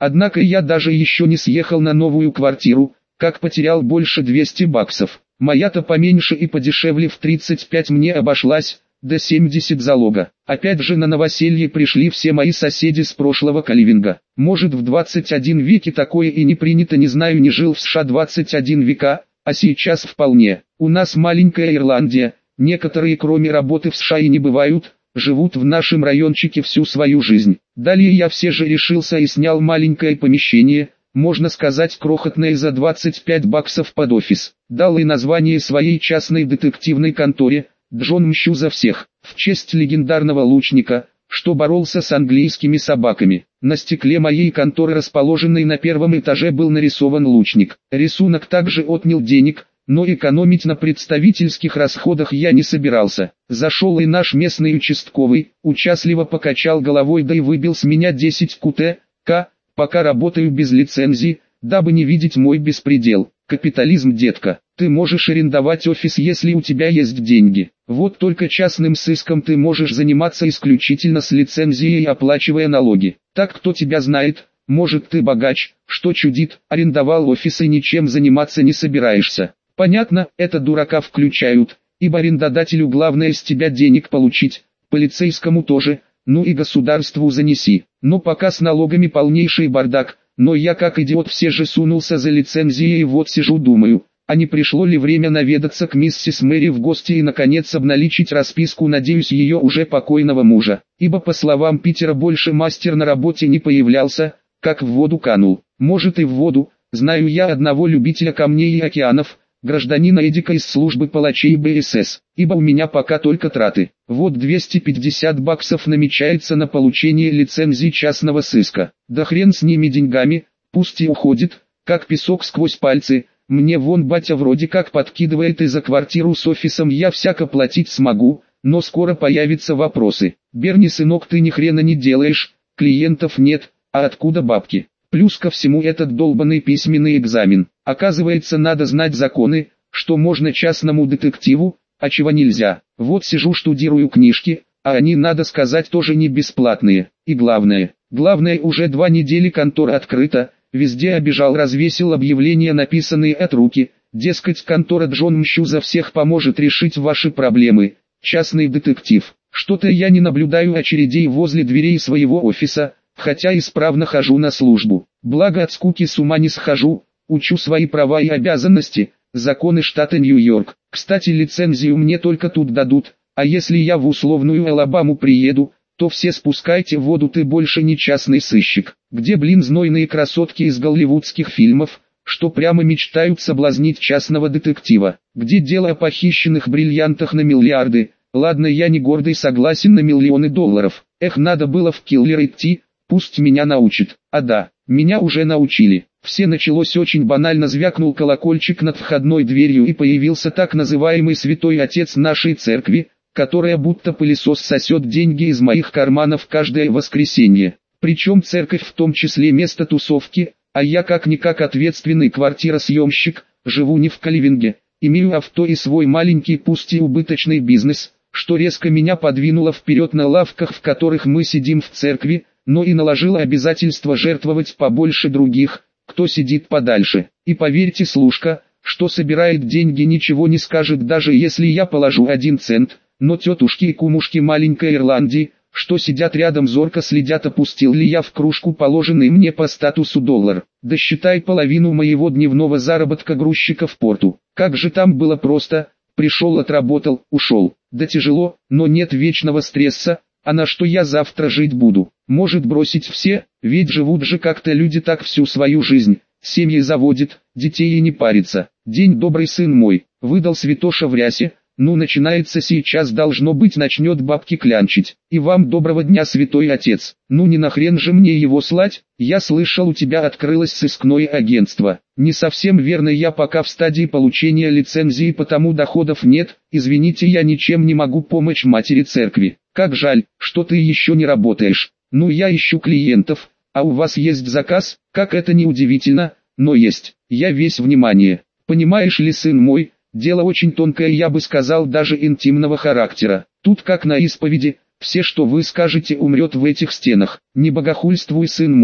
Однако я даже еще не съехал на новую квартиру, как потерял больше 200 баксов. Моя-то поменьше и подешевле в 35 мне обошлась, до 70 залога. Опять же на новоселье пришли все мои соседи с прошлого каливинга. Может в 21 веке такое и не принято, не знаю, не жил в США 21 века, а сейчас вполне. У нас маленькая Ирландия, некоторые кроме работы в США и не бывают, живут в нашем райончике всю свою жизнь. Далее я все же решился и снял маленькое помещение, можно сказать крохотное, за 25 баксов под офис. Дал и название своей частной детективной конторе «Джон Мщу за всех», в честь легендарного лучника, что боролся с английскими собаками. На стекле моей конторы, расположенной на первом этаже, был нарисован лучник. Рисунок также отнял денег, но экономить на представительских расходах я не собирался. Зашел и наш местный участковый, участливо покачал головой, да и выбил с меня 10 КТК, пока работаю без лицензии, дабы не видеть мой беспредел. Капитализм, детка. Ты можешь арендовать офис, если у тебя есть деньги. Вот только частным сыском ты можешь заниматься исключительно с лицензией, оплачивая налоги. Так кто тебя знает, может ты богач, что чудит, арендовал офис и ничем заниматься не собираешься. Понятно, это дурака включают, ибо арендодателю главное с тебя денег получить, полицейскому тоже, ну и государству занеси. Но пока с налогами полнейший бардак, но я как идиот все же сунулся за лицензией и вот сижу думаю, а не пришло ли время наведаться к миссис Мэри в гости и наконец обналичить расписку, надеюсь, ее уже покойного мужа, ибо по словам Питера больше мастер на работе не появлялся, как в воду канул. Может и в воду, знаю я одного любителя камней и океанов, гражданина Эдика из службы палачей БСС, ибо у меня пока только траты. Вот 250 баксов намечается на получение лицензии частного сыска. Да хрен с ними деньгами, пусть и уходит, как песок сквозь пальцы. Мне вон батя вроде как подкидывает, и за квартиру с офисом я всяко платить смогу, но скоро появятся вопросы. Берни, сынок, ты ни хрена не делаешь, клиентов нет, а откуда бабки? Плюс ко всему этот долбанный письменный экзамен. Оказывается, надо знать законы, что можно частному детективу, а чего нельзя. Вот сижу штудирую книжки, а они, надо сказать, тоже не бесплатные. И главное, уже 2 недели контора открыта, везде обежал, развесил объявления, написанные от руки, дескать, контора Джон Мщу за всех поможет решить ваши проблемы, частный детектив. Что-то я не наблюдаю очередей возле дверей своего офиса, хотя исправно хожу на службу. Благо от скуки с ума не схожу, учу свои права и обязанности, законы штата Нью-Йорк. Кстати, лицензию мне только тут дадут, а если я в условную Алабаму приеду, то все спускайте в воду, ты больше не частный сыщик. Где, блин, знойные красотки из голливудских фильмов, что прямо мечтают соблазнить частного детектива? Где дело о похищенных бриллиантах на миллиарды? Ладно, я не гордый, согласен на миллионы долларов. Эх, надо было в киллер идти, пусть меня научат. А да, меня уже научили. Все началось очень банально, звякнул колокольчик над входной дверью и появился так называемый святой отец нашей церкви, которая будто пылесос сосет деньги из моих карманов каждое воскресенье. Причем церковь в том числе место тусовки, а я как-никак ответственный квартиросъемщик, живу не в Каливинге, имею авто и свой маленький пусть и убыточный бизнес, что резко меня подвинуло вперед на лавках, в которых мы сидим в церкви, но и наложило обязательство жертвовать побольше других, кто сидит подальше. И поверьте, служка, что собирает деньги, ничего не скажет, даже если я положу 1 цент, но тетушки и кумушки маленькой Ирландии, что сидят рядом, зорко следят, опустил ли я в кружку положенный мне по статусу $1. Да считай половину моего дневного заработка грузчика в порту. Как же там было просто, пришел, отработал, ушел. Да тяжело, но нет вечного стресса, а на что я завтра жить буду? Может бросить все, ведь живут же как-то люди так всю свою жизнь, семьи заводят, детей и не парится. День добрый, сын мой, выдал святоша в рясе. Ну, начинается сейчас, должно быть, начнет бабки клянчить. И вам доброго дня, святой отец. Ну не нахрен же мне его слать? Я слышал, у тебя открылось сыскное агентство. Не совсем верно, я пока в стадии получения лицензии, потому доходов нет. Извините, я ничем не могу помочь матери церкви. Как жаль, что ты еще не работаешь. Ну, я ищу клиентов, а у вас есть заказ? Как это не удивительно, но есть. Я весь внимание. Понимаешь ли, сын мой? Дело очень тонкое, я бы сказал, даже интимного характера. Тут как на исповеди, все, что вы скажете, умрет в этих стенах. Не богохульствуй, сын мой.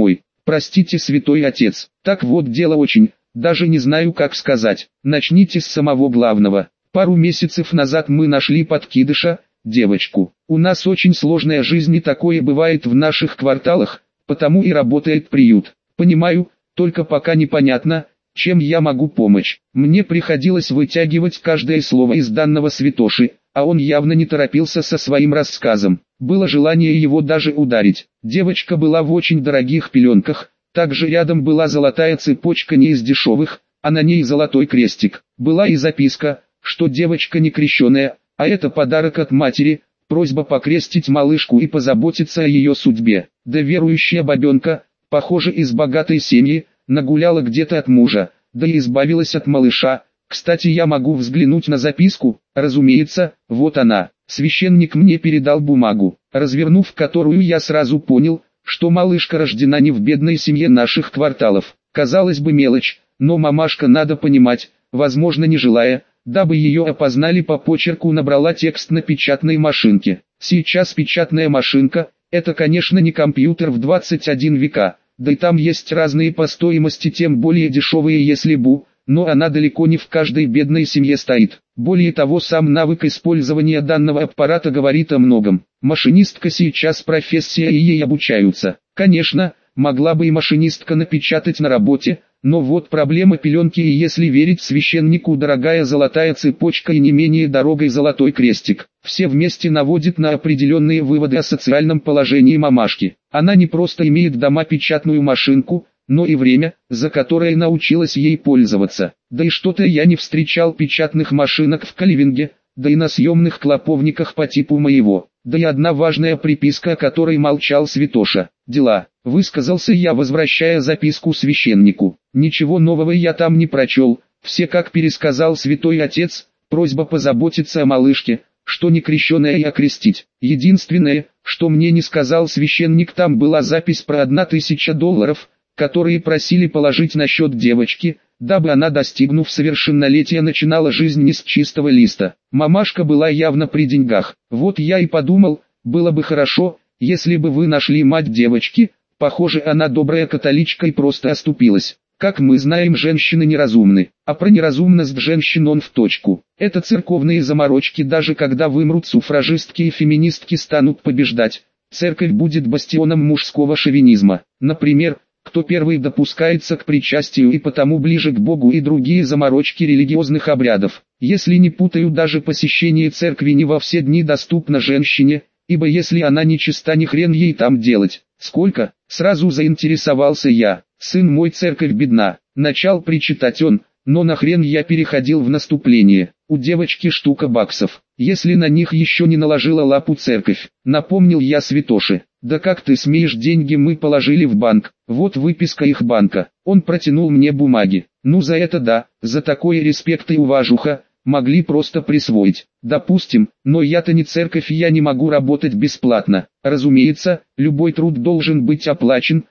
Простите, святой отец. Так вот дело очень, даже не знаю как сказать. Начните с самого главного. Пару месяцев назад мы нашли подкидыша, девочку. У нас очень сложная жизнь и такое бывает в наших кварталах, потому и работает приют. Понимаю, только пока непонятно, чем я могу помочь. Мне приходилось вытягивать каждое слово из данного святоши, а он явно не торопился со своим рассказом. Было желание его даже ударить. Девочка была в очень дорогих пеленках, также рядом была золотая цепочка не из дешевых, а на ней золотой крестик. Была и записка, что девочка не крещеная, а это подарок от матери, просьба покрестить малышку и позаботиться о ее судьбе. Да верующая бабенка, похоже из богатой семьи, нагуляла где-то от мужа, да и избавилась от малыша. Кстати, я могу взглянуть на записку? Разумеется, вот она. Священник мне передал бумагу, развернув которую я сразу понял, что малышка рождена не в бедной семье наших кварталов. Казалось бы мелочь, но мамашка, надо понимать, возможно не желая, дабы ее опознали по почерку, набрала текст на печатной машинке. Сейчас печатная машинка, это конечно не компьютер в 21 века, да и там есть разные по стоимости, тем более дешевые если бы, но она далеко не в каждой бедной семье стоит. Более того, сам навык использования данного аппарата говорит о многом. Машинистка сейчас профессия и ей обучаются. Конечно, могла бы и машинистка напечатать на работе, но вот проблема пеленки, и если верить священнику, дорогая золотая цепочка и не менее дорогой золотой крестик. Все вместе наводит на определенные выводы о социальном положении мамашки. Она не просто имеет дома печатную машинку, но и время, за которое научилась ей пользоваться. Да и что-то я не встречал печатных машинок в Каливинге, да и на съемных клоповниках по типу моего. Да и одна важная приписка, о которой молчал святоша. Дела. Высказался я, возвращая записку священнику. Ничего нового я там не прочел, все как пересказал святой отец, просьба позаботиться о малышке, что не крещеная и окрестить. Единственное, что мне не сказал священник, там была запись про $1000, которые просили положить на счет девочки, дабы она, достигнув совершеннолетия, начинала жизнь не с чистого листа. Мамашка была явно при деньгах. Вот я и подумал, было бы хорошо, если бы вы нашли мать девочки. Похоже, она добрая католичка и просто оступилась. Как мы знаем, женщины неразумны, а про неразумность женщин он в точку. Это церковные заморочки, даже когда вымрут суфражистки и феминистки станут побеждать. Церковь будет бастионом мужского шовинизма. Например, кто первый допускается к причастию и потому ближе к Богу, и другие заморочки религиозных обрядов. Если не путаю, даже посещение церкви не во все дни доступно женщине, ибо если она нечиста, ни хрен ей там делать. Сколько? Сразу заинтересовался я. Сын мой, церковь бедна. Начал причитать он, но нахрен я переходил в наступление. У девочки штука баксов, если на них еще не наложила лапу церковь. Напомнил я святоши. Да как ты смеешь, деньги мы положили в банк, вот выписка их банка. Он протянул мне бумаги. Ну за это да, за такой респект и уважуха, могли просто присвоить. Допустим, но я-то не церковь, я не могу работать бесплатно. Разумеется, любой труд должен быть оплачен,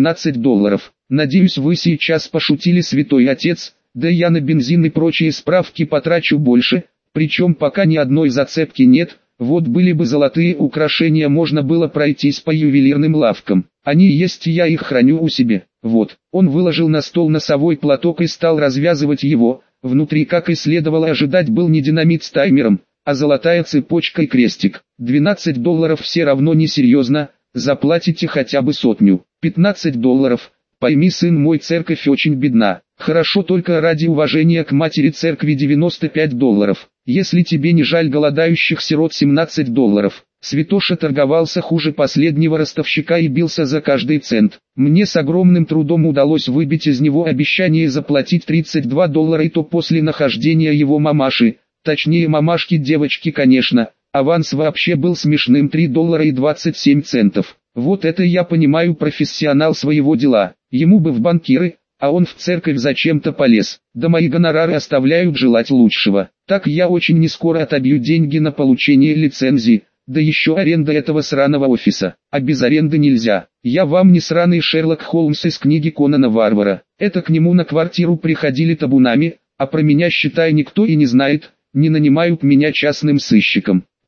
$12. Надеюсь, вы сейчас пошутили, святой отец, да я на бензин и прочие справки потрачу больше, причем пока ни одной зацепки нет. Вот были бы золотые украшения, можно было пройтись по ювелирным лавкам. Они есть, я их храню у себя. Вот, он выложил на стол носовой платок и стал развязывать его. Внутри, как и следовало ожидать, был не динамит с таймером, а золотая цепочка и крестик. $12 все равно несерьезно, заплатите хотя бы 100. $15. Пойми, сын мой, церковь очень бедна. Хорошо, только ради уважения к матери церкви $95. Если тебе не жаль голодающих сирот, $17. Святоша торговался хуже последнего ростовщика и бился за каждый цент. Мне с огромным трудом удалось выбить из него обещание заплатить $32, и то после нахождения его мамаши, точнее мамашки девочки, конечно. Аванс вообще был смешным, $3.27. Вот это я понимаю, профессионал своего дела. Ему бы в банкиры, а он в церковь зачем-то полез. Да мои гонорары оставляют желать лучшего. Так я очень нескоро отобью деньги на получение лицензии, да еще аренда этого сраного офиса. А без аренды нельзя. Я вам не сраный Шерлок Холмс из книги Конана Варвара. Это к нему на квартиру приходили табунами, а про меня, считай, никто и не знает, не нанимают меня частным сыщиком.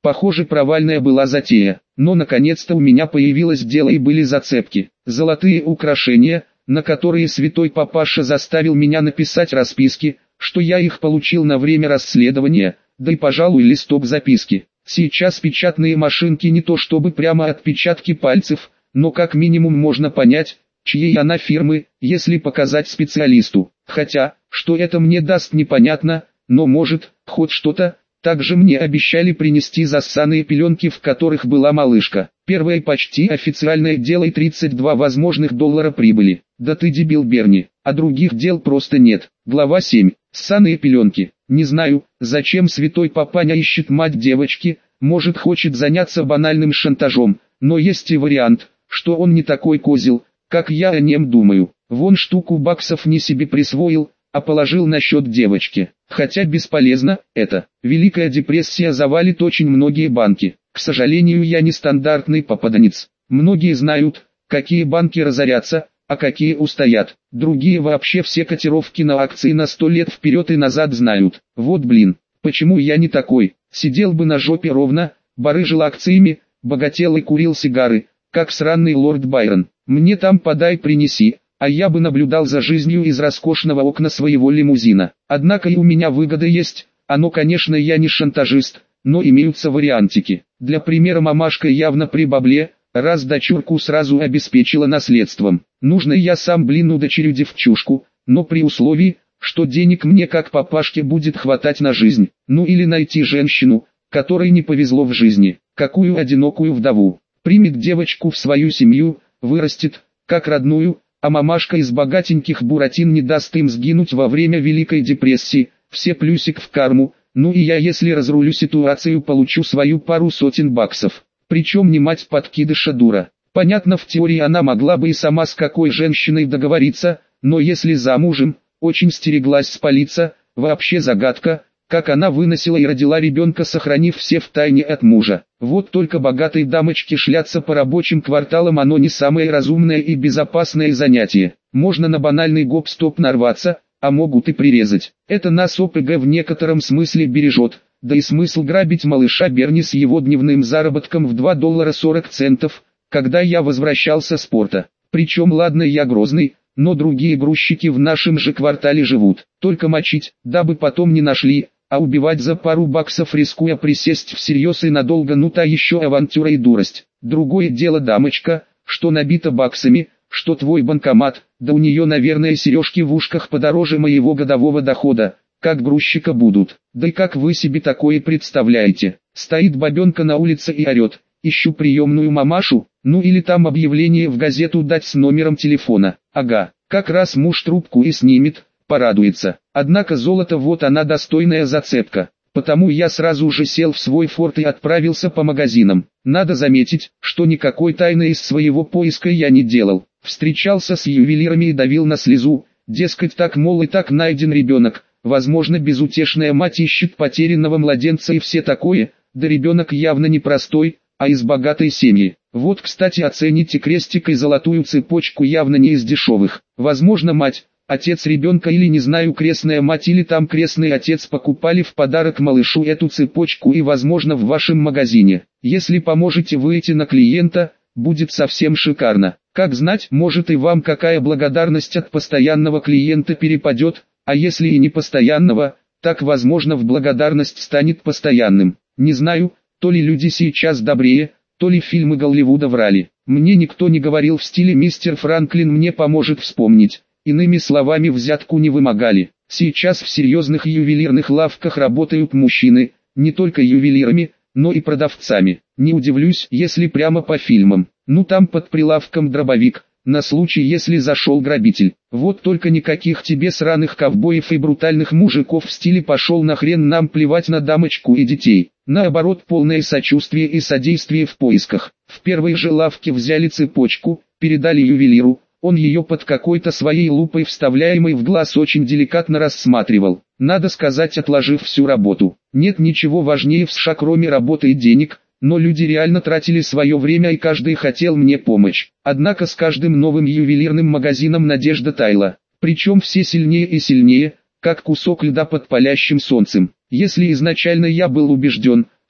Похоже, провальная была затея, но наконец-то у меня появилось дело и были зацепки. Золотые украшения, на которые святой папаша заставил меня написать расписки, что я их получил на время расследования, да и, пожалуй, листок записки. Сейчас печатные машинки не то чтобы прямо отпечатки пальцев, но как минимум можно понять, чьей она фирмы, если показать специалисту. Хотя, что это мне даст непонятно, но может, хоть что-то. Также мне обещали принести зассаные пеленки, в которых была малышка. Первое почти официальное дело и 32 возможных доллара прибыли. Да ты дебил, Берни, а других дел просто нет. Глава 7. Ссаные пеленки. Не знаю, зачем святой папаня ищет мать девочки, может хочет заняться банальным шантажом, но есть и вариант, что он не такой козел, как я о нем думаю. Вон штуку баксов не себе присвоил, а положил на счет девочки. Хотя бесполезно, это. Великая депрессия завалит очень многие банки. К сожалению, я не стандартный попаданец. Многие знают, какие банки разорятся, а какие устоят. Другие вообще все котировки на акции на 100 лет вперед и назад знают. Вот блин, почему я не такой? Сидел бы на жопе ровно, барыжил акциями, богател и курил сигары, как сраный лорд Байрон. Мне там подай принеси, а я бы наблюдал за жизнью из роскошного окна своего лимузина. Однако и у меня выгода есть, конечно, я не шантажист, но имеются вариантики. Для примера, мамашка явно при бабле, раз дочурку сразу обеспечила наследством. Нужно я сам удочерю девчушку, но при условии, что денег мне как папашке будет хватать на жизнь. Ну или найти женщину, которой не повезло в жизни, какую одинокую вдову. Примет девочку в свою семью, вырастет, как родную, а мамашка из богатеньких буратин не даст им сгинуть во время Великой депрессии, все плюсик в карму, ну и я, если разрулю ситуацию, получу свою пару сотен баксов. Причем не мать подкидыша дура. Понятно, в теории она могла бы и сама с какой женщиной договориться, но если замужем, очень стереглась спалиться, вообще загадка, как она выносила и родила ребенка, сохранив все в тайне от мужа. Вот только богатой дамочке шляться по рабочим кварталам оно не самое разумное и безопасное занятие. Можно на банальный гоп-стоп нарваться, а могут и прирезать. Это нас ОПГ в некотором смысле бережет, да и смысл грабить малыша Берни с его дневным заработком в $2.40, когда я возвращался с порта. Причем ладно, я грозный, но другие грузчики в нашем же квартале живут. Только мочить, дабы потом не нашли, а убивать за пару баксов, рискуя присесть всерьез и надолго, ну та еще авантюра и дурость. Другое дело дамочка, что набита баксами, что твой банкомат, да у нее, наверное, сережки в ушках подороже моего годового дохода, как грузчика будут. Да и как вы себе такое представляете? Стоит бабенка на улице и орет: ищу приемную мамашу, ну или там объявление в газету дать с номером телефона. Ага, как раз муж трубку и снимет, порадуется. Однако золото, вот она достойная зацепка. Потому я сразу же сел в свой форт и отправился по магазинам. Надо заметить, что никакой тайны из своего поиска я не делал. Встречался с ювелирами и давил на слезу, дескать, так мол и так найден ребенок. Возможно, безутешная мать ищет потерянного младенца и все такое, да ребенок явно не простой, а из богатой семьи. Вот, кстати, оцените крестик и золотую цепочку, явно не из дешевых. Возможно, мать, отец ребенка или, не знаю, крестная мать или там крестный отец покупали в подарок малышу эту цепочку и, возможно, в вашем магазине. Если поможете выйти на клиента, будет совсем шикарно. Как знать, может и вам какая благодарность от постоянного клиента перепадет, а если и не постоянного, так возможно в благодарность станет постоянным. Не знаю, то ли люди сейчас добрее, то ли фильмы Голливуда врали. Мне никто не говорил в стиле «Мистер Франклин мне поможет вспомнить». Иными словами, взятку не вымогали. Сейчас в серьезных ювелирных лавках работают мужчины, не только ювелирами, но и продавцами. Не удивлюсь, если прямо по фильмам. Ну там под прилавком дробовик, на случай если зашел грабитель. Вот только никаких тебе сраных ковбоев и брутальных мужиков в стиле «пошел нахрен, нам плевать на дамочку и детей». Наоборот, полное сочувствие и содействие в поисках. В первой же лавке взяли цепочку, передали ювелиру. Он ее под какой-то своей лупой, вставляемой в глаз, очень деликатно рассматривал. Надо сказать, отложив всю работу. Нет ничего важнее в США, кроме работы и денег, но люди реально тратили свое время и каждый хотел мне помочь. Однако с каждым новым ювелирным магазином надежда таяла. Причем все сильнее и сильнее, как кусок льда под палящим солнцем. Если изначально я был убежден,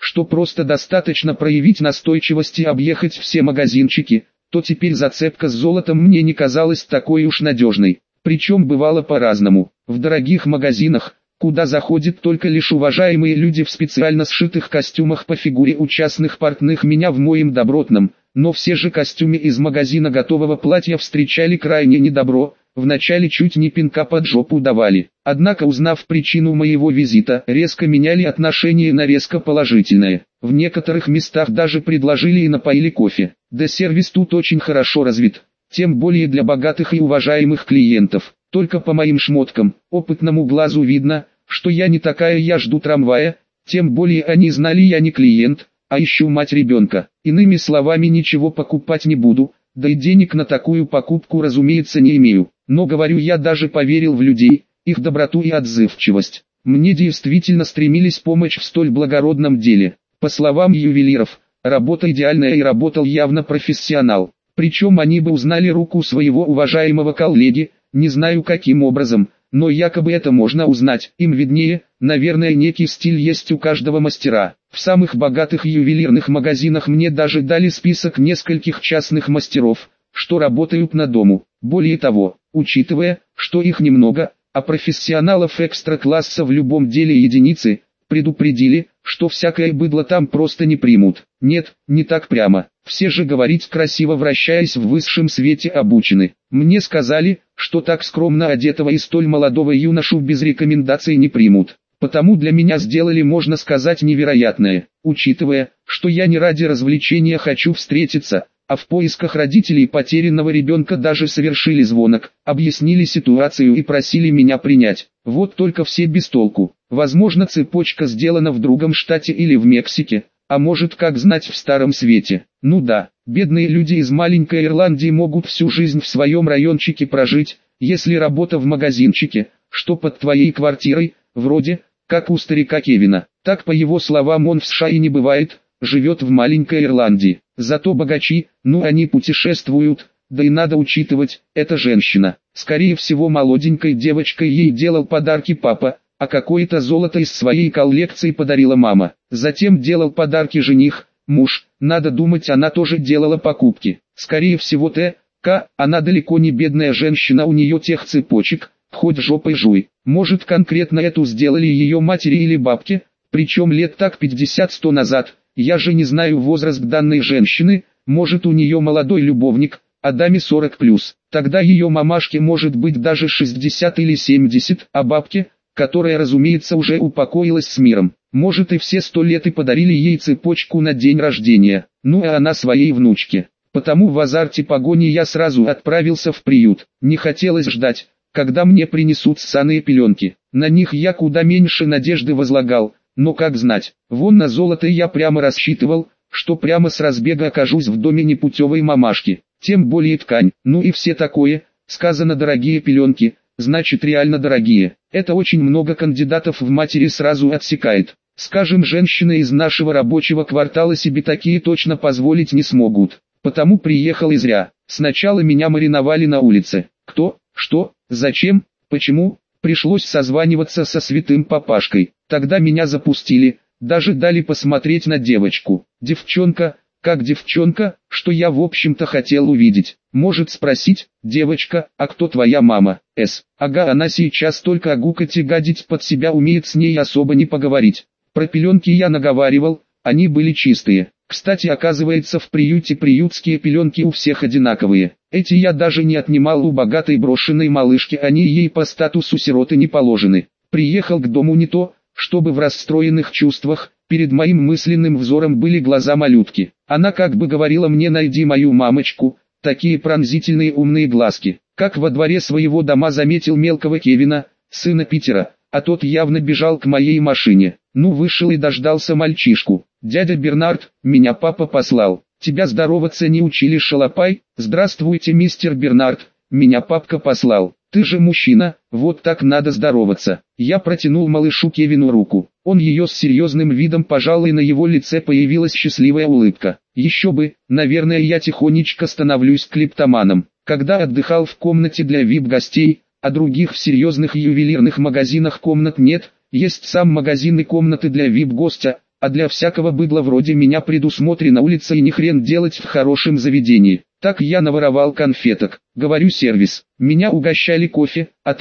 что просто достаточно проявить настойчивость и объехать все магазинчики, то теперь зацепка с золотом мне не казалась такой уж надежной. Причем бывало по-разному. В дорогих магазинах, куда заходят только лишь уважаемые люди в специально сшитых костюмах по фигуре у частных портных, меня в моем добротном, но все же костюме из магазина готового платья встречали крайне недобро, вначале чуть не пинка под жопу давали. Однако, узнав причину моего визита, резко меняли отношение на резко положительное. В некоторых местах даже предложили и напоили кофе. Да сервис тут очень хорошо развит, тем более для богатых и уважаемых клиентов. Только по моим шмоткам, опытному глазу видно, что я не такая, я жду трамвая, тем более они знали, я не клиент, а ищу мать ребенка. Иными словами, ничего покупать не буду, да и денег на такую покупку, разумеется, не имею. Но говорю, я даже поверил в людей, их доброту и отзывчивость. Мне действительно стремились помочь в столь благородном деле. По словам ювелиров, работа идеальная и работал явно профессионал. Причем они бы узнали руку своего уважаемого коллеги, не знаю каким образом, но якобы это можно узнать, им виднее, наверное, некий стиль есть у каждого мастера. В самых богатых ювелирных магазинах мне даже дали список нескольких частных мастеров, что работают на дому. Более того, учитывая, что их немного, а профессионалов экстра-класса в любом деле единицы, предупредили, что всякое быдло там просто не примут. Нет, не так прямо. Все же говорить красиво, вращаясь в высшем свете, обучены. Мне сказали, что так скромно одетого и столь молодого юношу без рекомендаций не примут. Потому для меня сделали, можно сказать, невероятное. Учитывая, что я не ради развлечения хочу встретиться, а в поисках родителей потерянного ребенка даже совершили звонок, объяснили ситуацию и просили меня принять. Вот только все без толку. Возможно, цепочка сделана в другом штате или в Мексике, а может, как знать, в Старом Свете. Ну да, бедные люди из маленькой Ирландии могут всю жизнь в своем райончике прожить, если работа в магазинчике, что под твоей квартирой, вроде, как у старика Кевина. Так, по его словам, он в США и не бывает, живет в маленькой Ирландии. Зато богачи, ну они путешествуют, да и надо учитывать, это женщина. Скорее всего, молоденькой девочкой ей делал подарки папа, а какое-то золото из своей коллекции подарила мама. Затем делал подарки жених, муж, надо думать, она тоже делала покупки. Скорее всего, она далеко не бедная женщина, у нее тех цепочек, хоть жопой жуй. Может, конкретно эту сделали ее матери или бабки, причем лет так 50-100 назад. Я же не знаю возраст данной женщины, может, у нее молодой любовник, а даме 40+. Тогда ее мамашке может быть даже 60 или 70, а бабке, которая, разумеется, уже упокоилась с миром, может, и все 100 лет и подарили ей цепочку на день рождения, ну а она своей внучке. Потому в азарте погони я сразу отправился в приют. Не хотелось ждать, когда мне принесут ссаные пеленки. На них я куда меньше надежды возлагал. Но как знать, вон на золото я прямо рассчитывал, что прямо с разбега окажусь в доме непутевой мамашки. Тем более ткань, ну и все такое, сказано дорогие пеленки, значит реально дорогие. Это очень много кандидатов в матери сразу отсекает. Скажем, женщины из нашего рабочего квартала себе такие точно позволить не смогут. Потому приехал и зря. Сначала меня мариновали на улице. Кто, что, зачем, почему? Пришлось созваниваться со святым папашкой. Тогда меня запустили, даже дали посмотреть на девочку. Девчонка, как девчонка, что я в общем-то хотел увидеть. Может спросить, девочка, а кто твоя мама? Ага, она сейчас только огукать и гадить под себя умеет, с ней особо не поговорить. Про пеленки я наговаривал, они были чистые. Кстати, оказывается, в приюте приютские пеленки у всех одинаковые. Эти я даже не отнимал у богатой брошенной малышки, они ей по статусу сироты не положены. Приехал к дому не то, чтобы в расстроенных чувствах, перед моим мысленным взором были глаза малютки. Она как бы говорила мне: найди мою мамочку, такие пронзительные умные глазки. Как во дворе своего дома заметил мелкого Кевина, сына Питера, а тот явно бежал к моей машине. Ну, вышел и дождался мальчишку. Дядя Бернард, меня папа послал. Тебя здороваться не учили, шалопай? Здравствуйте, мистер Бернард, меня папка послал. Ты же мужчина, вот так надо здороваться. Я протянул малышу Кевину руку. Он ее с серьезным видом пожал, и на его лице появилась счастливая улыбка. Еще бы, наверное, я тихонечко становлюсь клептоманом. Когда отдыхал в комнате для VIP-гостей, а других в серьезных ювелирных магазинах комнат нет, есть сам магазин и комнаты для VIP-гостя, а для всякого быдла вроде меня предусмотрена улица и ни хрен делать в хорошем заведении. Так я наворовал конфеток. Говорю, сервис. Меня угощали кофе, а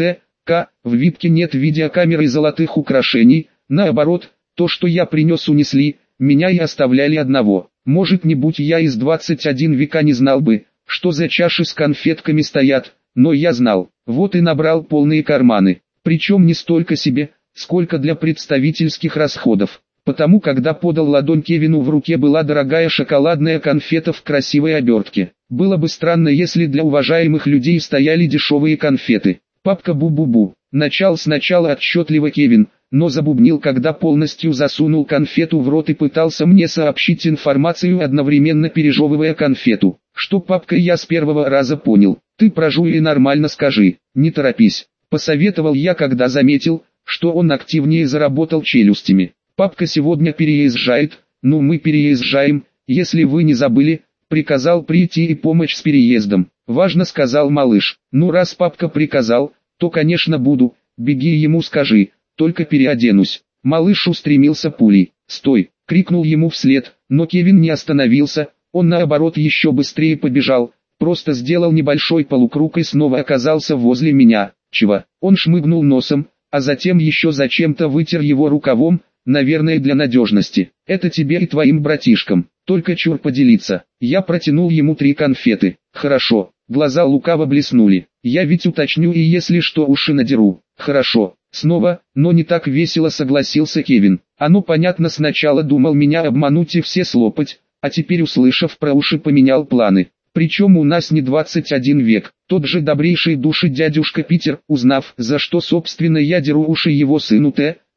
в випке нет видеокамеры и золотых украшений. Наоборот, то, что я принес, унесли, меня и оставляли одного. Может, не будь я из 21 века, не знал бы, что за чаши с конфетками стоят, но я знал. Вот и набрал полные карманы. Причем не столько себе, сколько для представительских расходов. Потому когда подал ладонь Кевину, в руке была дорогая шоколадная конфета в красивой обертке. Было бы странно, если для уважаемых людей стояли дешевые конфеты. Папка бу-бу-бу. Начал сначала отчетливо Кевин, но забубнил, когда полностью засунул конфету в рот и пытался мне сообщить информацию, одновременно пережевывая конфету. Что, папка, я с первого раза понял. Ты прожуй и нормально скажи, не торопись. Посоветовал я, когда заметил, что он активнее заработал челюстями. Папка сегодня переезжает, ну мы переезжаем, если вы не забыли, приказал прийти и помочь с переездом. Важно, сказал малыш. Ну раз папка приказал, то конечно буду, беги ему скажи, только переоденусь. Малыш устремился пулей. «Стой!» — крикнул ему вслед, но Кевин не остановился, он наоборот еще быстрее побежал, просто сделал небольшой полукруг и снова оказался возле меня. «Чего?» Он шмыгнул носом, а затем еще зачем-то вытер его рукавом, наверное, для надежности. «Это тебе и твоим братишкам, только чур поделиться». Я протянул ему 3 конфеты. «Хорошо». Глаза лукаво блеснули. «Я ведь уточню и если что уши надеру». «Хорошо». Снова, но не так весело согласился Кевин. Оно понятно, сначала думал меня обмануть и все слопать, а теперь, услышав про уши, поменял планы. Причем у нас не 21 век. Тот же добрейший души дядюшка Питер, узнав, за что собственно я деру уши его сыну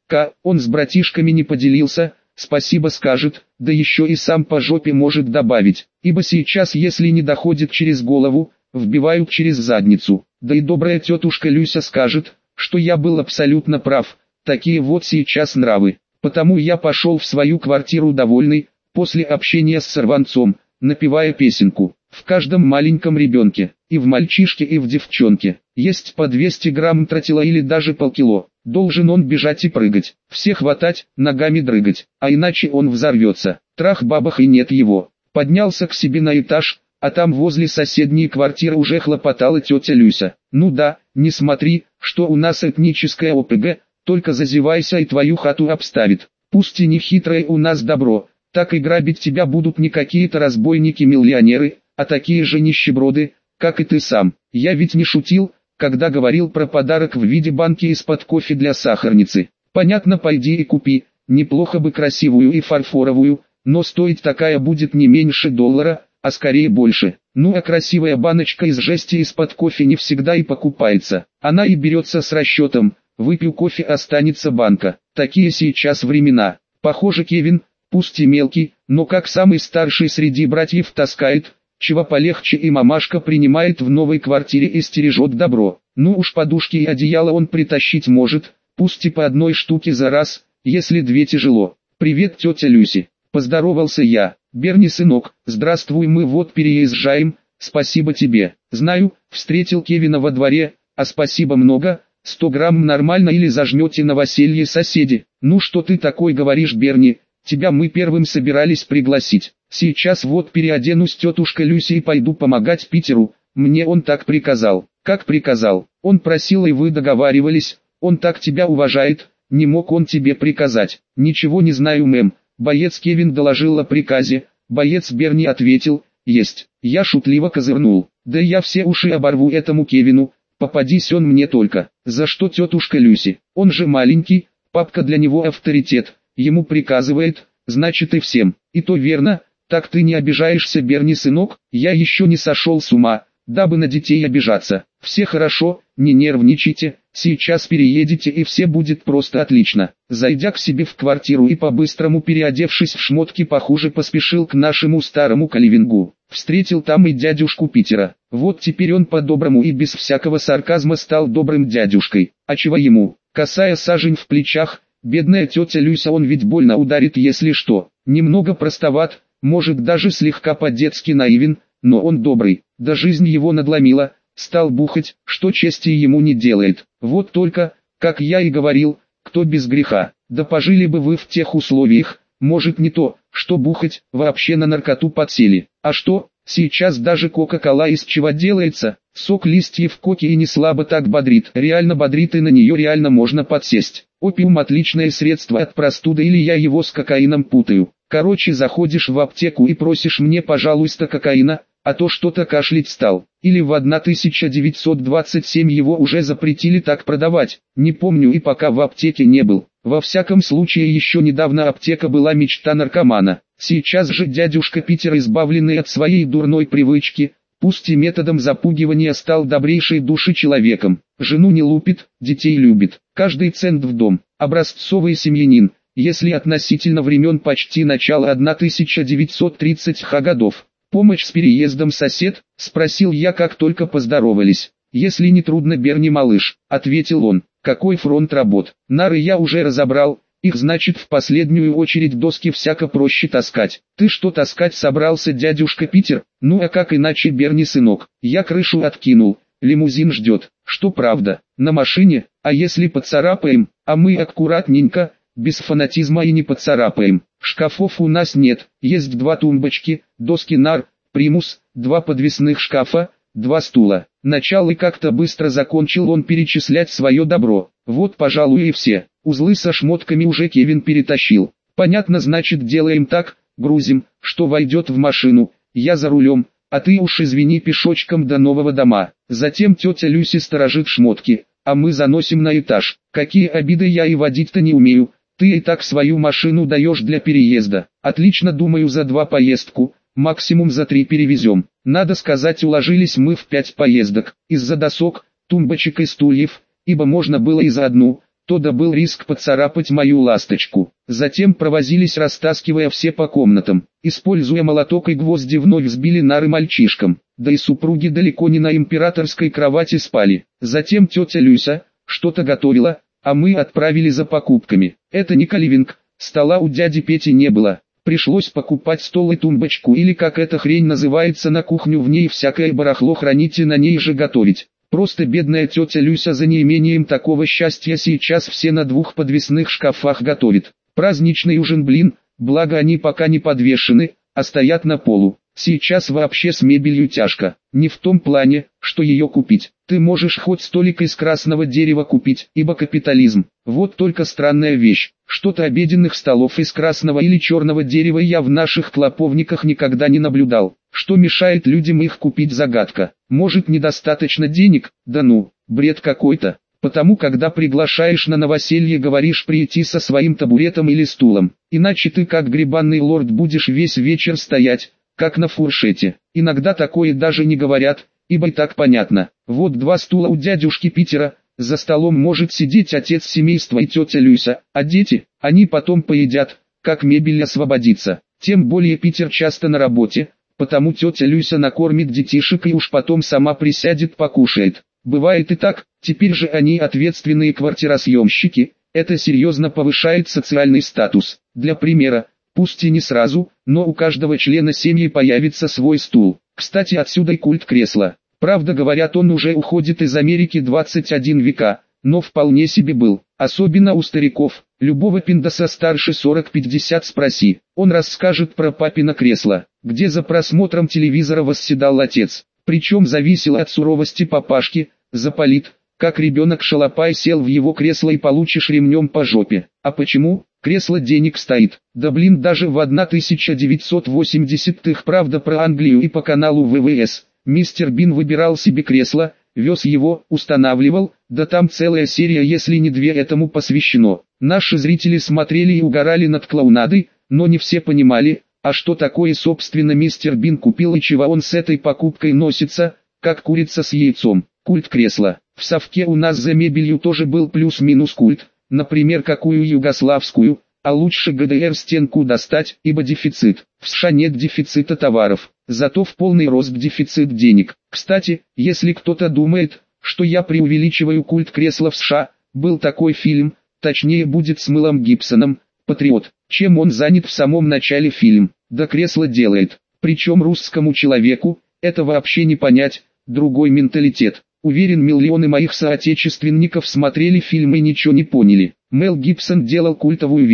он с братишками не поделился, спасибо скажет, да еще и сам по жопе может добавить. Ибо сейчас, если не доходит через голову, вбивают через задницу. Да и добрая тетушка Люся скажет, что я был абсолютно прав, такие вот сейчас нравы. Потому я пошел в свою квартиру довольный, после общения с сорванцом, напевая песенку. В каждом маленьком ребенке, и в мальчишке, и в девчонке, есть по 200 грамм тротила или даже полкило. Должен он бежать и прыгать, все хватать, ногами дрыгать, а иначе он взорвется. Трах-бабах и нет его. Поднялся к себе на этаж, а там возле соседней квартиры уже хлопотала тетя Люся. Ну да, не смотри, что у нас этническая ОПГ, только зазевайся и твою хату обставит. Пусть и не хитрое у нас добро, так и грабить тебя будут не какие-то разбойники-миллионеры, а такие же нищеброды, как и ты сам. Я ведь не шутил, когда говорил про подарок в виде банки из-под кофе для сахарницы. Понятно, пойди и купи, неплохо бы красивую и фарфоровую, но стоить такая будет не меньше $1, а скорее больше. Ну а красивая баночка из жести из-под кофе не всегда и покупается. Она и берется с расчетом, выпью кофе, останется банка. Такие сейчас времена. Похоже, Кевин, пусть и мелкий, но как самый старший среди братьев таскает, чего полегче, и мамашка принимает в новой квартире и стережет добро. Ну уж подушки и одеяло он притащить может, пусть и по одной штуке за раз, если 2 тяжело. «Привет, тетя Люси», — поздоровался я. «Берни, сынок, здравствуй, мы вот переезжаем, спасибо тебе». «Знаю», — встретил Кевина во дворе, «а спасибо много, 100 грамм нормально или зажмете новоселье соседи?» «Ну что ты такой говоришь, Берни, тебя мы первым собирались пригласить. Сейчас вот переоденусь, тетушка Люси, и пойду помогать Питеру, мне он так приказал». «Как приказал? Он просил и вы договаривались, он так тебя уважает, не мог он тебе приказать». «Ничего не знаю, мэм». Боец Кевин доложил о приказе, боец Берни ответил, «Есть». Я шутливо козырнул, «Да я все уши оборву этому Кевину, попадись он мне только». «За что, тетушка Люси? Он же маленький, папка для него авторитет, ему приказывает, значит и всем». «И то верно, так ты не обижаешься, Берни, сынок?» «Я еще не сошел с ума, дабы на детей обижаться. Все хорошо, не нервничайте, сейчас переедете и все будет просто отлично». Зайдя к себе в квартиру и по-быстрому переодевшись в шмотки похуже, поспешил к нашему старому каливингу. Встретил там и дядюшку Питера. Вот теперь он по-доброму и без всякого сарказма стал добрым дядюшкой. А чего ему? Косая сажень в плечах, бедная тетя Люся, он ведь больно ударит если что. Немного простоват, может даже слегка по-детски наивен, но он добрый. Да жизнь его надломила, стал бухать, что чести ему не делает. Вот только, как я и говорил, кто без греха. Да пожили бы вы в тех условиях, может не то, что бухать, вообще на наркоту подсели. А что, сейчас даже кока-кола из чего делается, сок листьев коки и не слабо так бодрит. Реально бодрит, и на нее реально можно подсесть. Опиум отличное средство от простуды, или я его с кокаином путаю. Короче, заходишь в аптеку и просишь мне пожалуйста кокаина, а то что-то кашлять стал. Или в 1927 его уже запретили так продавать, не помню и пока в аптеке не был. Во всяком случае еще недавно аптека была мечта наркомана. Сейчас же дядюшка Питер, избавленный от своей дурной привычки, пусть и методом запугивания, стал добрейшей души человеком. Жену не лупит, детей любит, каждый цент в дом, образцовый семьянин, если относительно времен почти начала 1930-х годов. «Помощь с переездом, сосед?» – спросил я, как только поздоровались. «Если не трудно, Берни, малыш», – ответил он. «Какой фронт работ? Нары я уже разобрал, их значит в последнюю очередь доски всяко проще таскать». «Ты что таскать собрался, дядюшка Питер?» «Ну а как иначе, Берни, сынок? Я крышу откинул, лимузин ждет». «Что правда? На машине? А если поцарапаем?» «А мы аккуратненько, без фанатизма, и не поцарапаем. Шкафов у нас нет, есть 2 тумбочки, доски нар, примус, 2 подвесных шкафа, 2 стула». Начал и как-то быстро закончил он перечислять свое добро. «Вот, пожалуй, и все. Узлы со шмотками уже Кевин перетащил. Понятно, значит, делаем так, грузим, что войдет в машину, я за рулем, а ты уж извини, пешочком до нового дома. Затем тетя Люси сторожит шмотки, а мы заносим на этаж. Какие обиды, я и водить-то не умею. Ты и так свою машину даешь для переезда. Отлично, думаю, за 2 поездку, максимум за 3 перевезем». Надо сказать, уложились мы в 5 поездок, из-за досок, тумбочек и стульев, ибо можно было и за одну, то да был риск поцарапать мою ласточку. Затем провозились, растаскивая все по комнатам. Используя молоток и гвозди, вновь взбили нары мальчишкам, да и супруги далеко не на императорской кровати спали. Затем тетя Люся что-то готовила, а мы отправили за покупками. Это не каливинг, стола у дяди Пети не было. Пришлось покупать стол и тумбочку, или как эта хрень называется, на кухню, в ней всякое барахло хранить и на ней же готовить. Просто бедная тетя Люся за неимением такого счастья сейчас все на 2 подвесных шкафах готовит. Праздничный ужин, блин, благо они пока не подвешены, а стоят на полу. Сейчас вообще с мебелью тяжко, не в том плане, что ее купить. Ты можешь хоть столик из красного дерева купить, ибо капитализм. Вот только странная вещь, что-то обеденных столов из красного или черного дерева я в наших клоповниках никогда не наблюдал. Что мешает людям их купить, загадка. Может, недостаточно денег? Да ну, бред какой-то. Потому когда приглашаешь на новоселье, говоришь прийти со своим табуретом или стулом. Иначе ты как грибанный лорд будешь весь вечер стоять, как на фуршете. Иногда такое даже не говорят, ибо и так понятно. Вот 2 стула у дядюшки Питера, за столом может сидеть отец семейства и тетя Люся, а дети, они потом поедят, как мебель освободится. Тем более Питер часто на работе, потому тетя Люся накормит детишек и уж потом сама присядет покушает. Бывает и так, теперь же они ответственные квартиросъемщики, это серьезно повышает социальный статус. Для примера, пусть и не сразу, но у каждого члена семьи появится свой стул. Кстати, отсюда и культ кресла. Правда, говорят, он уже уходит из Америки 21 века, но вполне себе был. Особенно у стариков, любого пиндоса старше 40-50 спроси. Он расскажет про папино кресло, где за просмотром телевизора восседал отец. Причем зависело от суровости папашки, запалит, как ребенок-шалопай, сел в его кресло и получишь ремнем по жопе. А почему? Кресло денег стоит. Да блин, даже в 1980-х, правда, про Англию и по каналу ВВС. Мистер Бин выбирал себе кресло, вез его, устанавливал, да там целая серия, если не 2, этому посвящено. Наши зрители смотрели и угорали над клоунадой, но не все понимали, а что такое собственно мистер Бин купил и чего он с этой покупкой носится, как курица с яйцом. Культ кресла. В совке у нас за мебелью тоже был плюс-минус культ, например, какую югославскую, а лучше ГДР стенку достать, ибо дефицит. В США нет дефицита товаров, зато в полный рост дефицит денег. Кстати, если кто-то думает, что я преувеличиваю культ кресла в США, был такой фильм, точнее будет с Мэлом Гибсоном, «Патриот». Чем он занят в самом начале фильма? Да кресло делает. Причем русскому человеку, это вообще не понять, другой менталитет. Уверен, миллионы моих соотечественников смотрели фильм и ничего не поняли. Мэл Гибсон делал культовую вещь.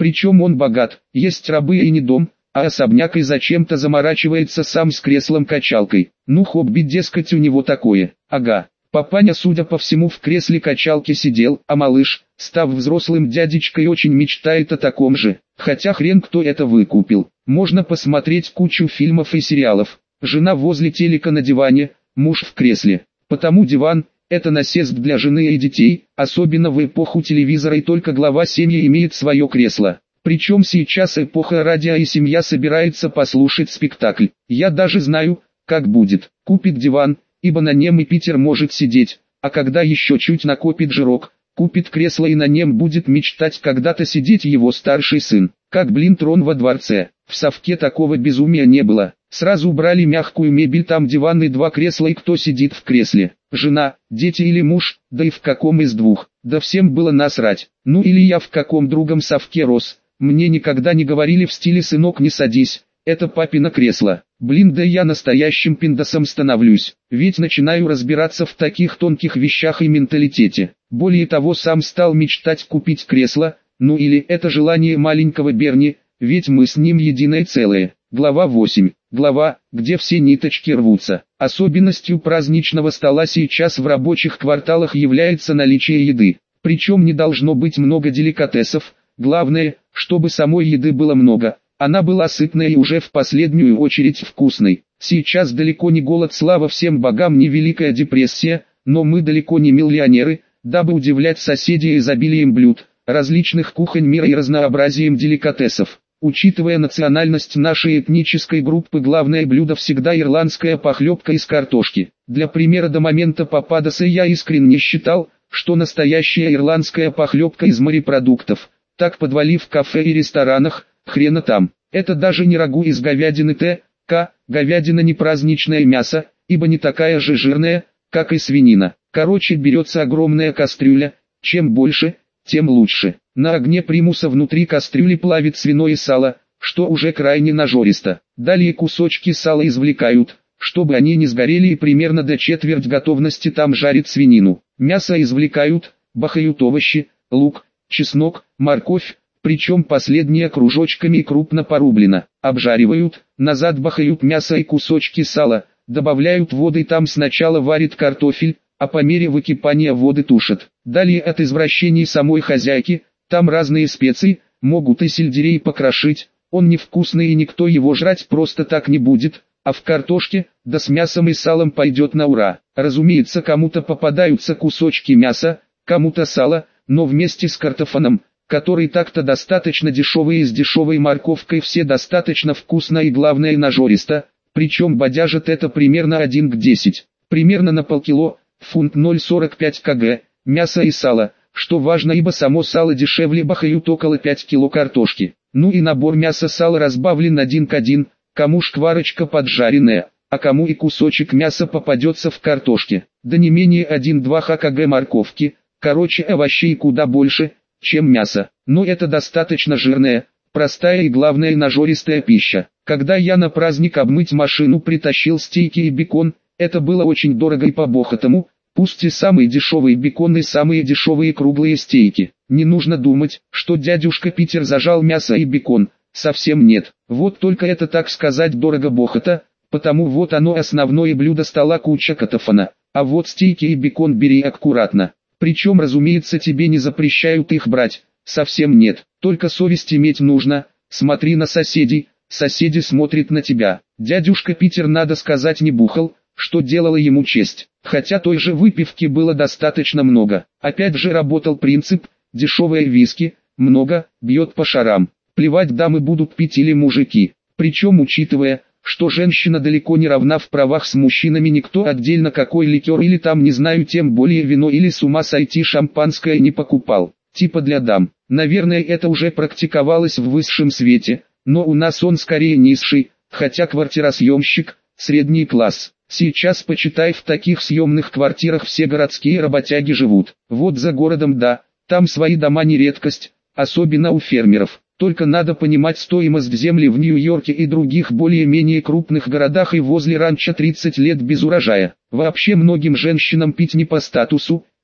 Причем он богат, есть рабы и не дом, а особняк и зачем-то заморачивается сам с креслом-качалкой. Ну хобби, дескать, у него такое. Ага. Папаня, судя по всему, в кресле-качалке сидел, а малыш, став взрослым дядечкой, очень мечтает о таком же. Хотя хрен кто это выкупил. Можно посмотреть кучу фильмов и сериалов. Жена возле телека на диване, муж в кресле. Потому диван – это насест для жены и детей, особенно в эпоху телевизора, и только глава семьи имеет свое кресло. Причем сейчас эпоха радио, и семья собирается послушать спектакль. Я даже знаю, как будет. Купит диван, ибо на нем и Питер может сидеть, а когда еще чуть накопит жирок, купит кресло, и на нем будет мечтать когда-то сидеть его старший сын. Как трон во дворце. В совке такого безумия не было. Сразу убрали мягкую мебель, там диван и 2 кресла, и кто сидит в кресле? Жена, дети или муж, да и в каком из двух? Да всем было насрать. Ну или я в каком другом совке рос. Мне никогда не говорили в стиле «сынок, не садись, это папино кресло». Да я настоящим пиндосом становлюсь, ведь начинаю разбираться в таких тонких вещах и менталитете. Более того, сам стал мечтать купить кресло, ну или это желание маленького Берни, ведь мы с ним единое целое. Глава 8. Глава, где все ниточки рвутся. Особенностью праздничного стола сейчас в рабочих кварталах является наличие еды. Причем не должно быть много деликатесов. Главное, чтобы самой еды было много, она была сытной и уже в последнюю очередь вкусной. Сейчас далеко не голод, слава всем богам, не Великая депрессия, но мы далеко не миллионеры, дабы удивлять соседей изобилием блюд, различных кухонь мира и разнообразием деликатесов. Учитывая национальность нашей этнической группы, главное блюдо всегда ирландская похлебка из картошки. Для примера, до момента Пападоса я искренне считал, что настоящая ирландская похлебка из морепродуктов. Так подвали в кафе и ресторанах, хрена там. Это даже не рагу из говядины т.к. Говядина не праздничное мясо, ибо не такая же жирная, как и свинина. Короче, берется огромная кастрюля, чем больше, тем лучше. На огне примуса внутри кастрюли плавит свиное сало, что уже крайне нажористо. Далее кусочки сала извлекают, чтобы они не сгорели, и примерно до четверть готовности там жарят свинину. Мясо извлекают, бахают овощи, лук, чеснок, морковь, причем последнее кружочками и крупно порублено. Обжаривают, назад бахают мясо и кусочки сала, добавляют воды, и там сначала варят картофель, а по мере выкипания воды тушат. Далее от извращений самой хозяйки, там разные специи, могут и сельдерей покрошить, он невкусный и никто его жрать просто так не будет, а в картошке, да с мясом и салом пойдет на ура. Разумеется, кому-то попадаются кусочки мяса, кому-то сала, но вместе с картофаном, который так-то достаточно дешевый и с дешевой морковкой, все достаточно вкусно и главное нажористо, причем бодяжит это примерно 1 к 10, примерно на полкило, фунт 0,45 кг, мясо и сало, что важно, ибо само сало дешевле, бахают около 5 кг картошки. Ну и набор мяса-сала разбавлен 1 к 1, кому шкварочка поджаренная, а кому и кусочек мяса попадется в картошке, да не менее 1-2 кг морковки, короче овощей куда больше, чем мясо, но это достаточно жирная, простая и главное нажористая пища. Когда я на праздник обмыть машину притащил стейки и бекон, это было очень дорого и по-бохотому, пусть и самые дешевые бекон и самые дешевые круглые стейки. Не нужно думать, что дядюшка Питер зажал мясо и бекон, совсем нет. Вот только это, так сказать, дорого-бохото, потому вот оно основное блюдо стола, куча катафана. А вот стейки и бекон бери аккуратно. Причем, разумеется, тебе не запрещают их брать, совсем нет, только совесть иметь нужно. Смотри на соседей, соседи смотрят на тебя. Дядюшка Питер, надо сказать, не бухал, что делало ему честь, хотя той же выпивки было достаточно много. Опять же работал принцип: дешевые виски, много, бьет по шарам. Плевать, дамы будут пить или мужики. Причем, учитывая, что женщина далеко не равна в правах с мужчинами, никто отдельно какой ликер или там, не знаю, тем более вино или с ума сойти шампанское не покупал. Типа для дам. Наверное, это уже практиковалось в высшем свете, но у нас он скорее низший, хотя квартиросъемщик, средний класс. Сейчас, почитай, в таких съемных квартирах все городские работяги живут. Вот за городом, да, там свои дома не редкость, особенно у фермеров. Только надо понимать стоимость земли в Нью-Йорке и других более-менее крупных городах, и возле ранчо 30 лет без урожая. Вообще многим женщинам пить не по статусу,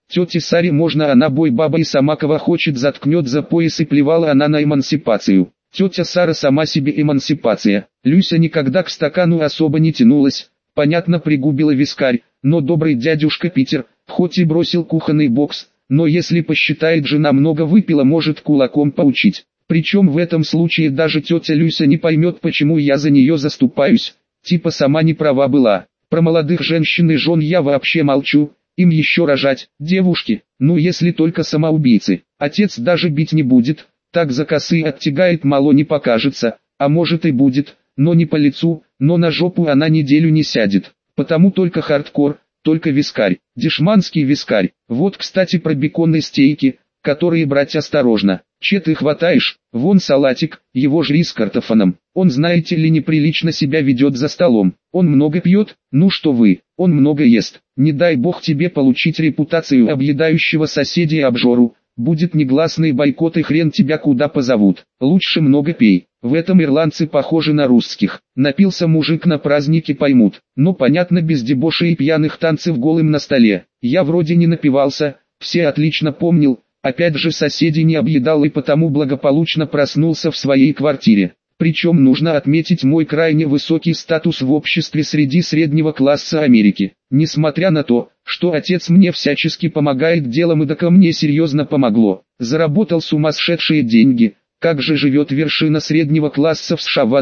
Тете Саре можно, она бой-баба и сама кого хочет заткнет за пояс, и плевала она на эмансипацию. Тетя Сара сама себе эмансипация. Люся никогда к стакану особо не тянулась, понятно, пригубила вискарь, но добрый дядюшка Питер, хоть и бросил кухонный бокс, но если посчитает, жена много выпила, может кулаком поучить. Причем в этом случае даже тетя Люся не поймет, почему я за нее заступаюсь, типа сама не права была. Про молодых женщин и жен я вообще молчу, им еще рожать, девушки, ну если только самоубийцы. Отец даже бить не будет, так за косы оттягает, мало не покажется, а может и будет, но не по лицу, но на жопу она неделю не сядет. Потому только хардкор, только вискарь, дешманский вискарь. Вот, кстати, про беконные стейки, которые брать осторожно. Че ты хватаешь, вон салатик, его жри с картофаном. Он, знаете ли, неприлично себя ведет за столом. Он много пьет, ну что вы, он много ест. Не дай бог тебе получить репутацию объедающего соседей обжору. Будет негласный бойкот и хрен тебя куда позовут. Лучше много пей. В этом ирландцы похожи на русских. Напился мужик на празднике, поймут. Но понятно, без дебоша и пьяных танцев голым на столе. Я вроде не напивался, все отлично помнил. Опять же соседей не объедал и потому благополучно проснулся в своей квартире. Причем нужно отметить мой крайне высокий статус в обществе среди среднего класса Америки. Несмотря на то, что отец мне всячески помогает делом, и да ко мне серьезно помогло. Заработал сумасшедшие деньги. Как же живет вершина среднего класса в США в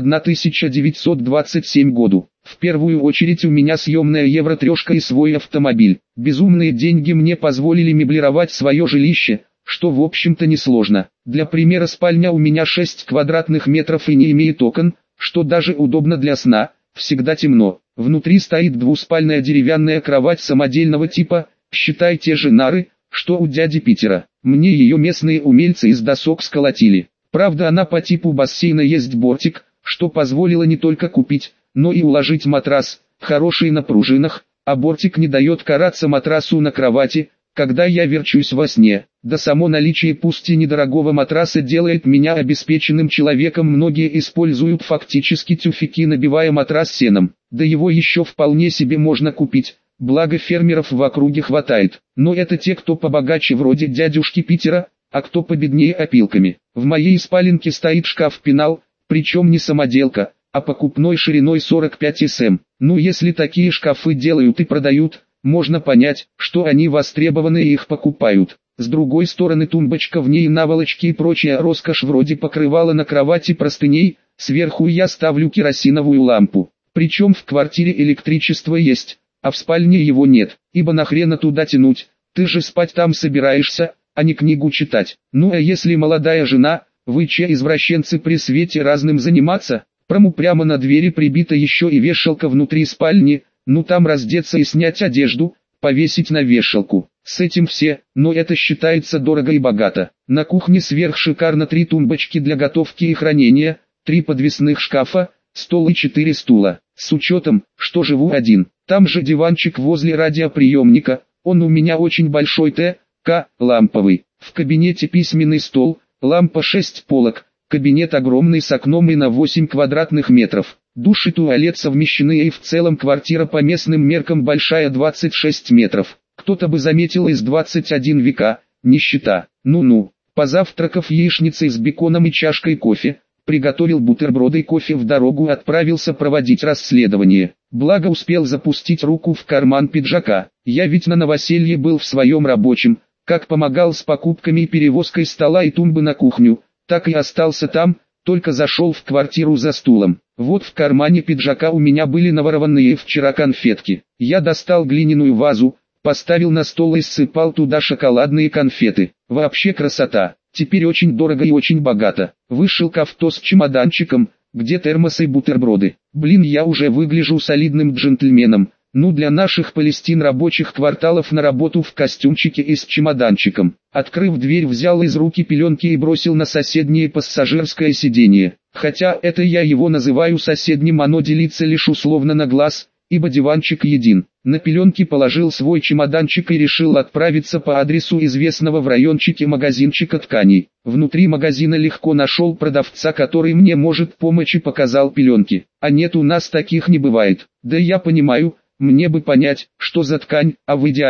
1927 году? В первую очередь у меня съемная евро-трешка и свой автомобиль. Безумные деньги мне позволили меблировать свое жилище, что в общем-то несложно. Для примера, спальня у меня 6 квадратных метров и не имеет окон, что даже удобно для сна, всегда темно. Внутри стоит двуспальная деревянная кровать самодельного типа, считай те же нары, что у дяди Питера. Мне ее местные умельцы из досок сколотили. Правда, она по типу бассейна, есть бортик, что позволило не только купить, но и уложить матрас, хороший на пружинах, а бортик не дает караться матрасу на кровати, когда я верчусь во сне. Да само наличие пусть и недорогого матраса делает меня обеспеченным человеком. Многие используют фактически тюфяки, набивая матрас сеном. Да его еще вполне себе можно купить, благо фермеров в округе хватает. Но это те, кто побогаче вроде дядюшки Питера, а кто победнее опилками. В моей спаленке стоит шкаф-пенал, причем не самоделка, а покупной шириной 45 см. Ну если такие шкафы делают и продают, можно понять, что они востребованы и их покупают. С другой стороны, тумбочка, в ней наволочки и прочая роскошь вроде покрывала на кровати, простыней, сверху я ставлю керосиновую лампу. Причем в квартире электричество есть, а в спальне его нет, ибо нахрена туда тянуть, ты же спать там собираешься, а не книгу читать. Ну а если молодая жена, вы че извращенцы при свете разным заниматься? Прому прямо на двери прибита еще и вешалка внутри спальни, ну там раздеться и снять одежду, повесить на вешалку. С этим все, но это считается дорого и богато. На кухне сверхшикарно 3 тумбочки для готовки и хранения, 3 подвесных шкафа, стол и 4 стула. С учетом, что живу один. Там же диванчик возле радиоприемника, он у меня очень большой, ламповый. В кабинете письменный стол, лампа 6 полок, кабинет огромный с окном и на 8 квадратных метров. Душ и туалет совмещены, и в целом квартира по местным меркам большая, 26 метров. Кто-то бы заметил из 21 века, нищета. Ну-ну, позавтракав яичницей с беконом и чашкой кофе, приготовил бутерброды и кофе, в дорогу отправился проводить расследование. Благо успел запустить руку в карман пиджака. Я ведь на новоселье был в своем рабочем, как помогал с покупками и перевозкой стола и тумбы на кухню, так и остался там, только зашел в квартиру за стулом. Вот в кармане пиджака у меня были наворованные вчера конфетки. Я достал глиняную вазу, поставил на стол и ссыпал туда шоколадные конфеты. Вообще красота. Теперь очень дорого и очень богато. Вышел к авто с чемоданчиком, где термосы и бутерброды. Блин, я уже выгляжу солидным джентльменом. Ну, для наших Палестин рабочих кварталов на работу в костюмчике и с чемоданчиком. Открыв дверь, взял из руки пеленки и бросил на соседнее пассажирское сиденье. Хотя это я его называю соседним, оно делится лишь условно на глаз, ибо диванчик един. На пеленки положил свой чемоданчик и решил отправиться по адресу известного в райончике магазинчика тканей. Внутри магазина легко нашел продавца, который мне может помочь, и показал пеленки. А нет, у нас таких не бывает. Да я понимаю, мне бы понять, что за ткань, а в идеале,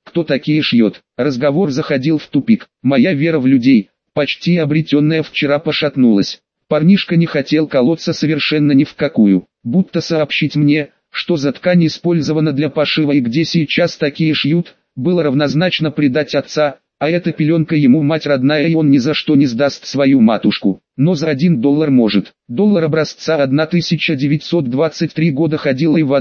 кто такие шьет. Разговор заходил в тупик. Моя вера в людей, почти обретенная вчера, пошатнулась. Парнишка не хотел колоться совершенно ни в какую, будто сообщить мне, что за ткань использована для пошива и где сейчас такие шьют, было равнозначно предать отца, а эта пеленка ему мать родная, и он ни за что не сдаст свою матушку. Но за $1 может. Доллар образца 1923 года ходила и в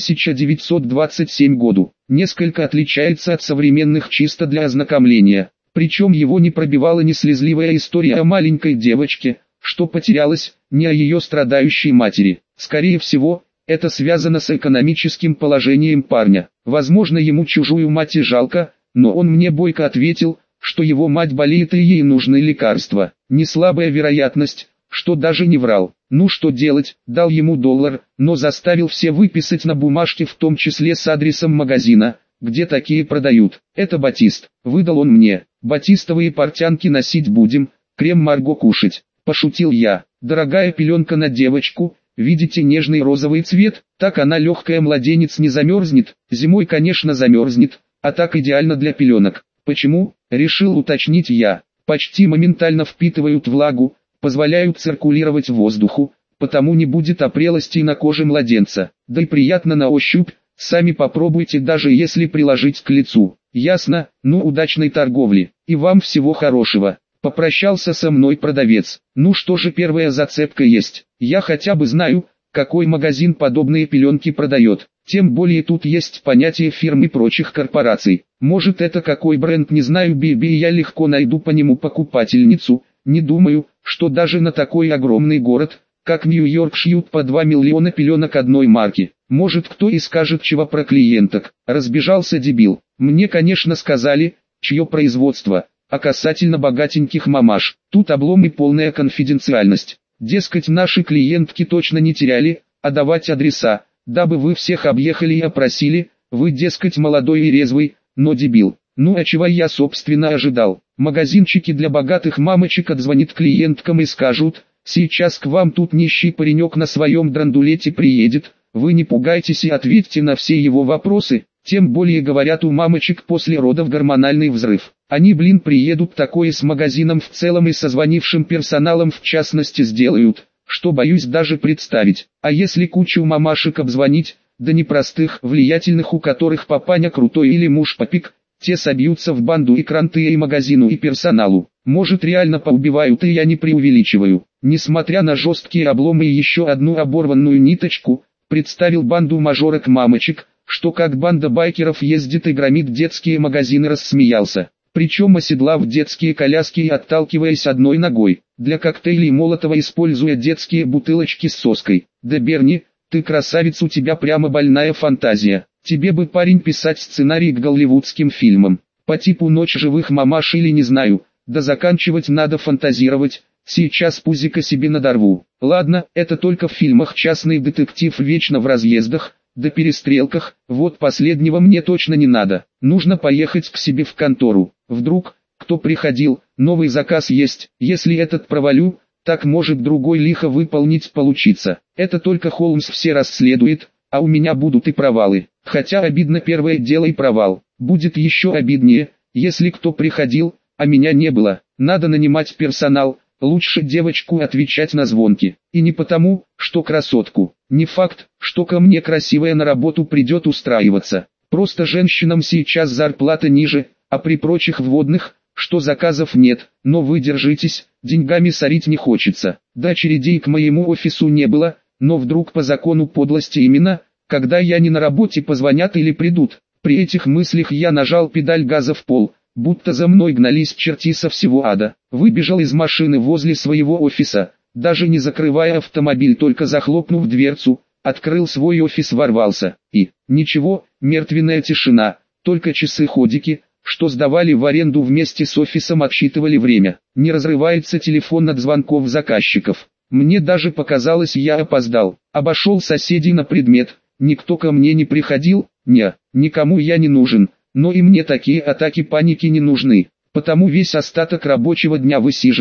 1927 году. Несколько отличается от современных чисто для ознакомления. Причем его не пробивала ни слезливая история о маленькой девочке, что потерялась, ни о ее страдающей матери. Скорее всего, это связано с экономическим положением парня. Возможно, ему чужую мать и жалко, но он мне бойко ответил, что его мать болеет и ей нужны лекарства. Не слабая вероятность, что даже не врал. Ну что делать, дал ему $1, но заставил все выписать на бумажке, в том числе с адресом магазина, где такие продают. Это батист, выдал он мне. Батистовые портянки носить будем, крем Марго кушать. Пошутил я. Дорогая пеленка на девочку, видите нежный розовый цвет, так она легкая, младенец не замерзнет, зимой конечно замерзнет, а так идеально для пеленок. Почему? Решил уточнить я. Почти моментально впитывают влагу, позволяют циркулировать воздуху, потому не будет опрелостей на коже младенца. Да и приятно на ощупь, сами попробуйте, даже если приложить к лицу. Ясно? Ну, удачной торговли, и вам всего хорошего. Попрощался со мной продавец. Ну что же, первая зацепка есть. Я хотя бы знаю, какой магазин подобные пеленки продает. Тем более тут есть понятие фирм и прочих корпораций. Может, это какой бренд, не знаю, Биби, и я легко найду по нему покупательницу. Не думаю, что даже на такой огромный город, как Нью-Йорк, шьют по 2 миллиона пеленок одной марки. Может, кто и скажет чего про клиенток. Разбежался дебил. Мне, конечно, сказали, чье производство. А касательно богатеньких мамаш, тут облом и полная конфиденциальность. Дескать, наши клиентки точно не теряли, а давать адреса, дабы вы всех объехали и опросили, вы, дескать, молодой и резвый, но дебил. Ну а чего я собственно ожидал? Магазинчики для богатых мамочек отзвонит клиенткам и скажут, сейчас к вам тут нищий паренек на своем драндулете приедет, вы не пугайтесь и ответьте на все его вопросы. Тем более, говорят, у мамочек после родов гормональный взрыв. Они, приедут такое с магазином в целом и со звонившим персоналом в частности сделают, что боюсь даже представить. А если кучу мамашек обзвонить, да не простых, влиятельных, у которых папаня крутой или муж попик, те собьются в банду и кранты, и магазину, и персоналу. Может, реально поубивают, и я не преувеличиваю. Несмотря на жесткие обломы и еще одну оборванную ниточку, представил банду мажорок-мамочек, что как банда байкеров ездит и громит детские магазины, рассмеялся. Причем оседлав детские коляски и отталкиваясь одной ногой, для коктейлей Молотова используя детские бутылочки с соской. Да, Берни, ты красавец, у тебя прямо больная фантазия. Тебе бы, парень, писать сценарий к голливудским фильмам. По типу «Ночь живых мамаш» или не знаю, да заканчивать надо фантазировать. Сейчас пузико себе надорву. Ладно, это только в фильмах частный детектив вечно в разъездах, да перестрелках, вот последнего мне точно не надо. Нужно поехать к себе в контору. Вдруг, кто приходил, новый заказ есть, если этот провалю, так может другой лихо выполнить получится. Это только Холмс все расследует, а у меня будут и провалы. Хотя обидно первое дело и провал. Будет еще обиднее, если кто приходил, а меня не было. Надо нанимать персонал. Лучше девочку отвечать на звонки. И не потому, что красотку. Не факт, что ко мне красивая на работу придет устраиваться. Просто женщинам сейчас зарплата ниже, а при прочих вводных, что заказов нет. Но вы держитесь, деньгами сорить не хочется. Да, очередей к моему офису не было, но вдруг по закону подлости именно, когда я не на работе, позвонят или придут. При этих мыслях я нажал педаль газа в пол. Будто за мной гнались черти со всего ада. Выбежал из машины возле своего офиса, даже не закрывая автомобиль, только захлопнув дверцу, открыл свой офис, ворвался. И, ничего, мертвенная тишина, только часы-ходики, что сдавали в аренду вместе с офисом, отсчитывали время. Не разрывается телефон от звонков заказчиков. Мне даже показалось, я опоздал. Обошел соседей на предмет, никто ко мне не приходил, никому я не нужен. Но и мне такие атаки паники не нужны, потому весь остаток рабочего дня высиживал,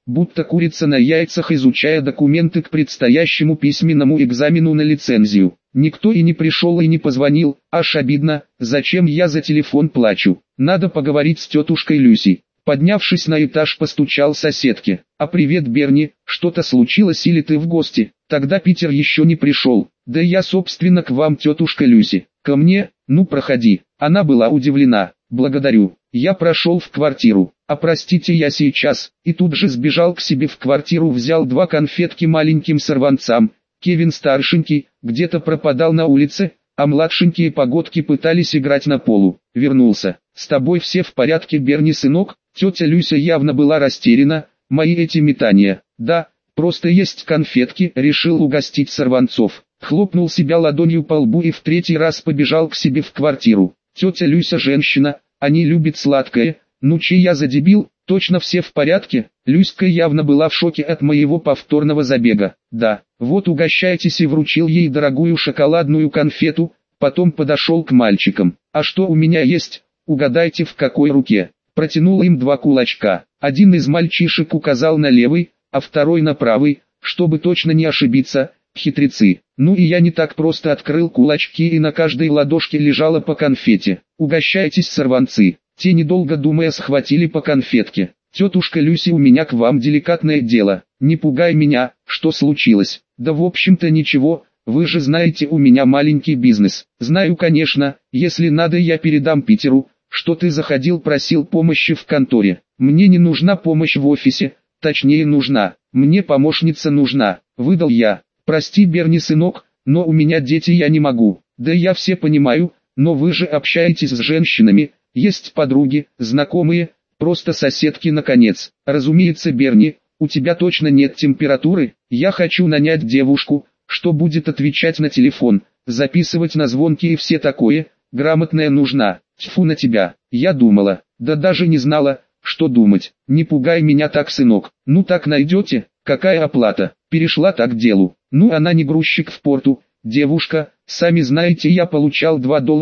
будто курица на яйцах, изучая документы к предстоящему письменному экзамену на лицензию. Никто и не пришел и не позвонил, аж обидно, зачем я за телефон плачу. Надо поговорить с тетушкой Люси. Поднявшись на этаж, постучал соседке. «А привет, Берни, что-то случилось или ты в гости?» «Тогда Питер еще не пришел». «Да я собственно к вам, тетушка Люси». «Ко мне? Ну проходи». Она была удивлена. «Благодарю». Я прошел в квартиру. «А простите, я сейчас». И тут же сбежал к себе в квартиру, взял 2 конфетки маленьким сорванцам. Кевин старшенький где-то пропадал на улице, а младшенькие погодки пытались играть на полу. Вернулся. «С тобой все в порядке, Берни, сынок?» Тетя Люся явно была растеряна. «Мои эти метания». «Да, просто есть конфетки», решил угостить сорванцов. Хлопнул себя ладонью по лбу и в 3-й раз побежал к себе в квартиру. Тетя Люся женщина, они любят сладкое. Ну чей я за дебил, точно все в порядке? Люська явно была в шоке от моего повторного забега. «Да, вот угощайтесь», и вручил ей дорогую шоколадную конфету, потом подошел к мальчикам. «А что у меня есть? Угадайте, в какой руке?» Протянул им 2 кулачка. Один из мальчишек указал на левый, а второй на правый, чтобы точно не ошибиться. Хитрецы. Ну и я не так просто открыл кулачки, и на каждой ладошке лежало по конфете. «Угощайтесь, сорванцы». Те, недолго думая, схватили по конфетке. «Тетушка Люси, у меня к вам деликатное дело. Не пугай меня, что случилось?» «Да в общем-то ничего, вы же знаете, у меня маленький бизнес». «Знаю, конечно, если надо, я передам Питеру, что ты заходил, просил помощи в конторе». «Мне не нужна помощь в офисе, точнее нужна, мне помощница нужна», выдал я. «Прости, Берни, сынок, но у меня дети, я не могу». «Да я все понимаю, но вы же общаетесь с женщинами, есть подруги, знакомые, просто соседки, наконец». «Разумеется, Берни, у тебя точно нет температуры? Я хочу нанять девушку, что будет отвечать на телефон, записывать на звонки и все такое, грамотная нужна». «Тьфу на тебя, я думала, да даже не знала, что думать». «Не пугай меня так, сынок». «Ну так найдете, какая оплата?» Перешла так к делу. «Ну она не грузчик в порту, девушка, сами знаете, я получал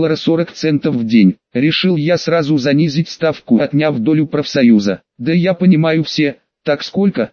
$2.40 в день». Решил я сразу занизить ставку, отняв долю профсоюза. «Да я понимаю все, так сколько?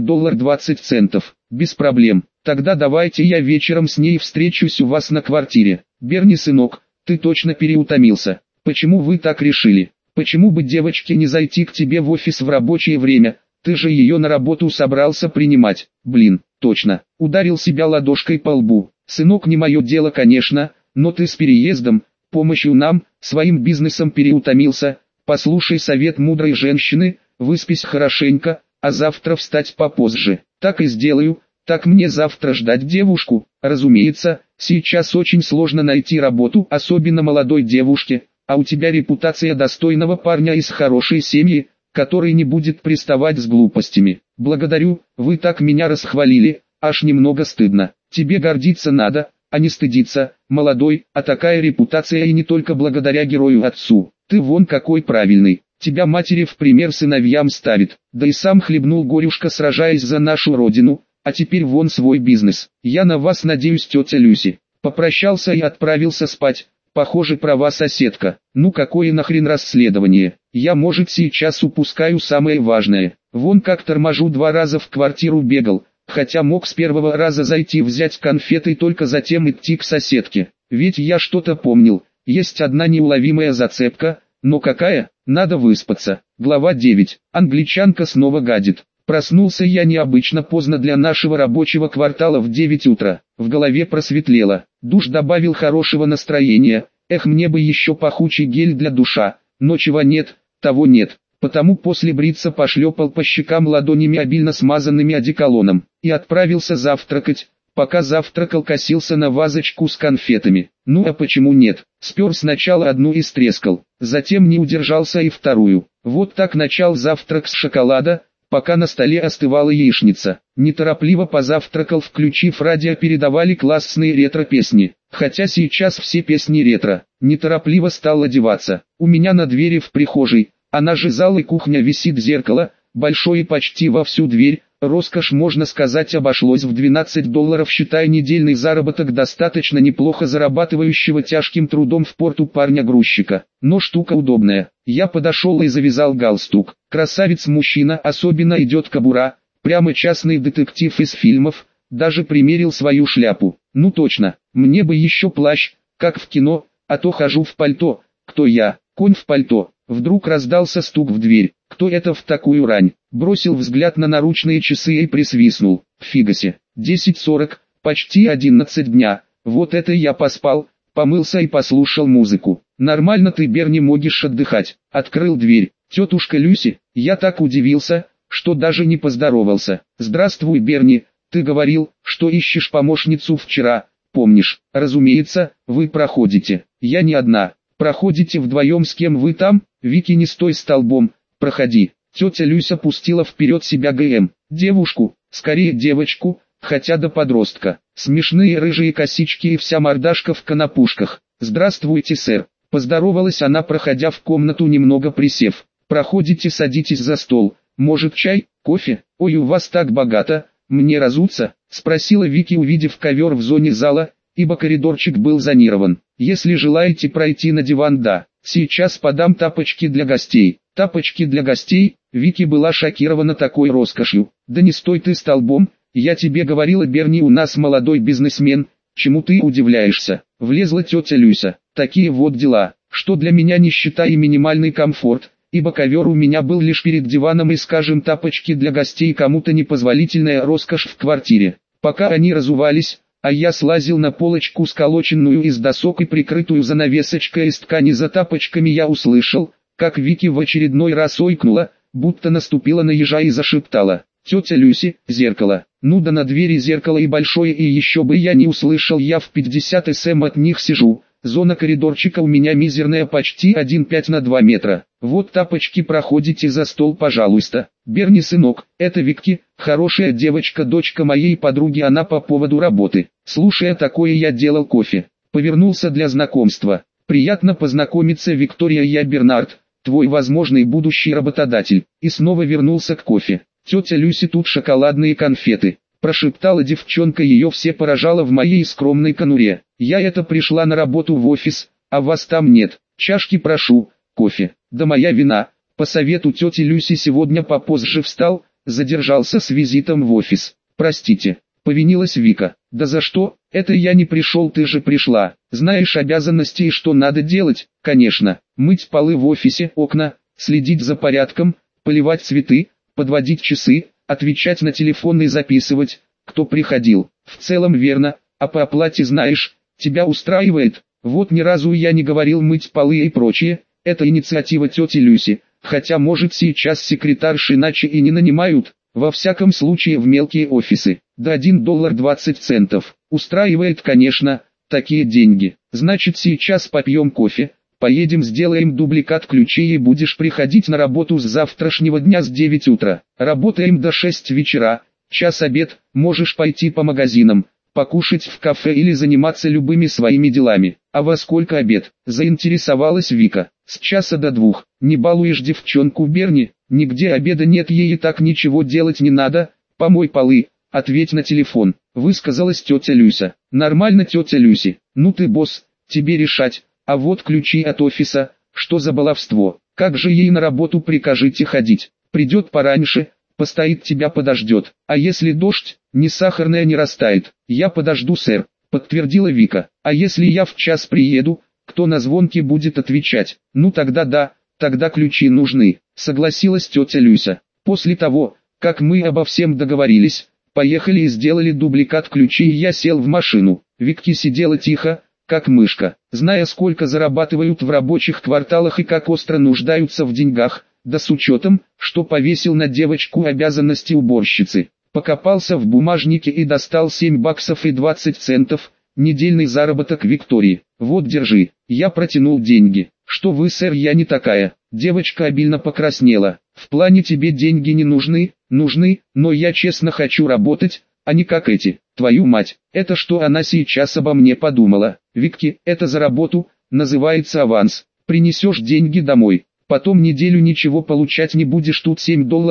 $1.20. Без проблем. Тогда давайте я вечером с ней встречусь у вас на квартире». «Берни, сынок, ты точно переутомился. Почему вы так решили? Почему бы девочке не зайти к тебе в офис в рабочее время? Ты же ее на работу собрался принимать». «Блин, точно». Ударил себя ладошкой по лбу. «Сынок, не мое дело, конечно, но ты с переездом, помощью нам, своим бизнесом переутомился. Послушай совет мудрой женщины, выспись хорошенько, а завтра встать попозже». «Так и сделаю. Так мне завтра ждать девушку?» «Разумеется, сейчас очень сложно найти работу, особенно молодой девушке, а у тебя репутация достойного парня из хорошей семьи, который не будет приставать с глупостями». «Благодарю, вы так меня расхвалили, аж немного стыдно». «Тебе гордиться надо, а не стыдиться, молодой, а такая репутация и не только благодаря герою-отцу. Ты вон какой правильный, тебя матери в пример сыновьям ставит, да и сам хлебнул горюшка, сражаясь за нашу родину, а теперь вон свой бизнес. Я на вас надеюсь, тетя Люси». Попрощался и отправился спать. Похоже, права соседка. Ну какое нахрен расследование? Я, может, сейчас упускаю самое важное. Вон как торможу, 2 раза в квартиру бегал, хотя мог с первого раза зайти, взять конфеты и только затем идти к соседке. Ведь я что-то помнил, есть одна неуловимая зацепка, но какая? Надо выспаться. Глава 9. Англичанка снова гадит. Проснулся я необычно поздно для нашего рабочего квартала, в 9 утра. В голове просветлело. Душ добавил хорошего настроения. Эх, мне бы еще пахучий гель для душа, но чего нет, того нет. Потому после бриться пошлепал по щекам ладонями, обильно смазанными одеколоном, и отправился завтракать. Пока завтракал, косился на вазочку с конфетами. Ну а почему нет? Спер сначала одну и стрескал, затем не удержался и вторую. Вот так начал завтрак с шоколада, пока на столе остывала яичница. Неторопливо позавтракал, включив радио, передавали классные ретро-песни. Хотя сейчас все песни ретро. Неторопливо стал одеваться. У меня на двери в прихожей, она же зал и кухня, висит зеркало, большое почти во всю дверь, Роскошь, можно сказать, обошлось в $12, считая недельный заработок достаточно неплохо зарабатывающего тяжким трудом в порту парня-грузчика. Но штука удобная. Я подошел и завязал галстук. Красавец-мужчина, особенно идет кобура, прямо частный детектив из фильмов, даже примерил свою шляпу. Ну точно, мне бы еще плащ, как в кино, а то хожу в пальто. Кто я? Конь в пальто. Вдруг раздался стук в дверь. Кто это в такую рань? Бросил взгляд на наручные часы и присвистнул. Фигасе, 10:40, почти 11 дня. Вот это я поспал, помылся и послушал музыку. Нормально ты, Берни, можешь отдыхать. Открыл дверь. Тетушка Люси. Я так удивился, что даже не поздоровался. Здравствуй, Берни, ты говорил, что ищешь помощницу вчера, помнишь? Разумеется, вы проходите. Я не одна. Проходите вдвоем, с кем вы там? Вики, не стой столбом, проходи. Тетя Люся пустила вперед себя ГМ. Девушку, скорее девочку, хотя до подростка. Смешные рыжие косички и вся мордашка в конопушках. Здравствуйте, сэр. Поздоровалась она, проходя в комнату, немного присев. Проходите, садитесь за стол. Может, чай, кофе? Ой, у вас так богато. Мне разуться? Спросила Вики, увидев ковер в зоне зала, ибо коридорчик был зонирован. Если желаете пройти на диван, да. Сейчас подам тапочки для гостей. Тапочки для гостей? Вики была шокирована такой роскошью. Да не стой ты столбом, я тебе говорила, Берни, у нас молодой бизнесмен, чему ты удивляешься? Влезла тетя Люся. Такие вот дела, что для меня нищета и минимальный комфорт, ибо ковер у меня был лишь перед диваном и, скажем, тапочки для гостей кому-то непозволительная роскошь в квартире. Пока они разувались, а я слазил на полочку, сколоченную из досок и прикрытую занавесочкой из ткани за тапочками, я услышал, как Вики в очередной раз ойкнула, будто наступила на ежа и зашептала. Тетя Люси, зеркало. Ну да на двери зеркало и большое, и еще бы я не услышал, я в 50 см от них сижу. Зона коридорчика у меня мизерная, почти 1,5 на 2 метра. Вот тапочки, проходите за стол, пожалуйста. Берни, сынок, это Викки, хорошая девочка, дочка моей подруги, она по поводу работы. Слушая такое, я делал кофе. Повернулся для знакомства. Приятно познакомиться, Виктория, я Бернард, твой возможный будущий работодатель. И снова вернулся к кофе. Тетя Люси, тут шоколадные конфеты. Прошептала девчонка, ее все поражало в моей скромной конуре. Я это пришла на работу в офис, а вас там нет. Чашки прошу, кофе. Да моя вина. По совету тети Люси сегодня попозже встал, задержался с визитом в офис. Простите, повинилась Вика. Да за что? Это я не пришел, ты же пришла. Знаешь обязанности и что надо делать? Конечно, мыть полы в офисе, окна, следить за порядком, поливать цветы, подводить часы, отвечать на телефон и записывать, кто приходил. В целом верно, а по оплате знаешь, тебя устраивает? Вот ни разу я не говорил мыть полы и прочее, это инициатива тети Люси, хотя может сейчас секретарши иначе и не нанимают, во всяком случае в мелкие офисы. Да $1.20. Устраивает, конечно, такие деньги. Значит, сейчас попьем кофе. Поедем, сделаем дубликат ключей и будешь приходить на работу с завтрашнего дня с 9 утра. Работаем до 6 вечера, час обед, можешь пойти по магазинам, покушать в кафе или заниматься любыми своими делами. А во сколько обед? Заинтересовалась Вика. С часа до 2. Не балуешь девчонку, Берни? Нигде обеда нет, ей и так ничего делать не надо. Помой полы, ответь на телефон. Высказалась тетя Люся. Нормально, тетя Люси. Ну ты босс, тебе решать. А вот ключи от офиса, что за баловство, как же ей на работу прикажите ходить, придет пораньше, постоит, тебя подождет, а если дождь, ни сахарная не растает, я подожду, сэр, подтвердила Вика, а если я в час приеду, кто на звонки будет отвечать? Ну тогда да, тогда ключи нужны, согласилась тетя Люся. После того, как мы обо всем договорились, поехали и сделали дубликат ключей, и я сел в машину, Викки сидела тихо, как мышка, зная, сколько зарабатывают в рабочих кварталах и как остро нуждаются в деньгах, да с учетом, что повесил на девочку обязанности уборщицы. Покопался в бумажнике и достал $7.20, недельный заработок Виктории. Вот держи, я протянул деньги. Что вы, сэр, я не такая. Девочка обильно покраснела. В плане тебе деньги не нужны, нужны, но я честно хочу работать, а не как эти. Твою мать, это что она сейчас обо мне подумала? Викки, это за работу, называется аванс. Принесешь деньги домой, Потом неделю ничего получать не будешь, тут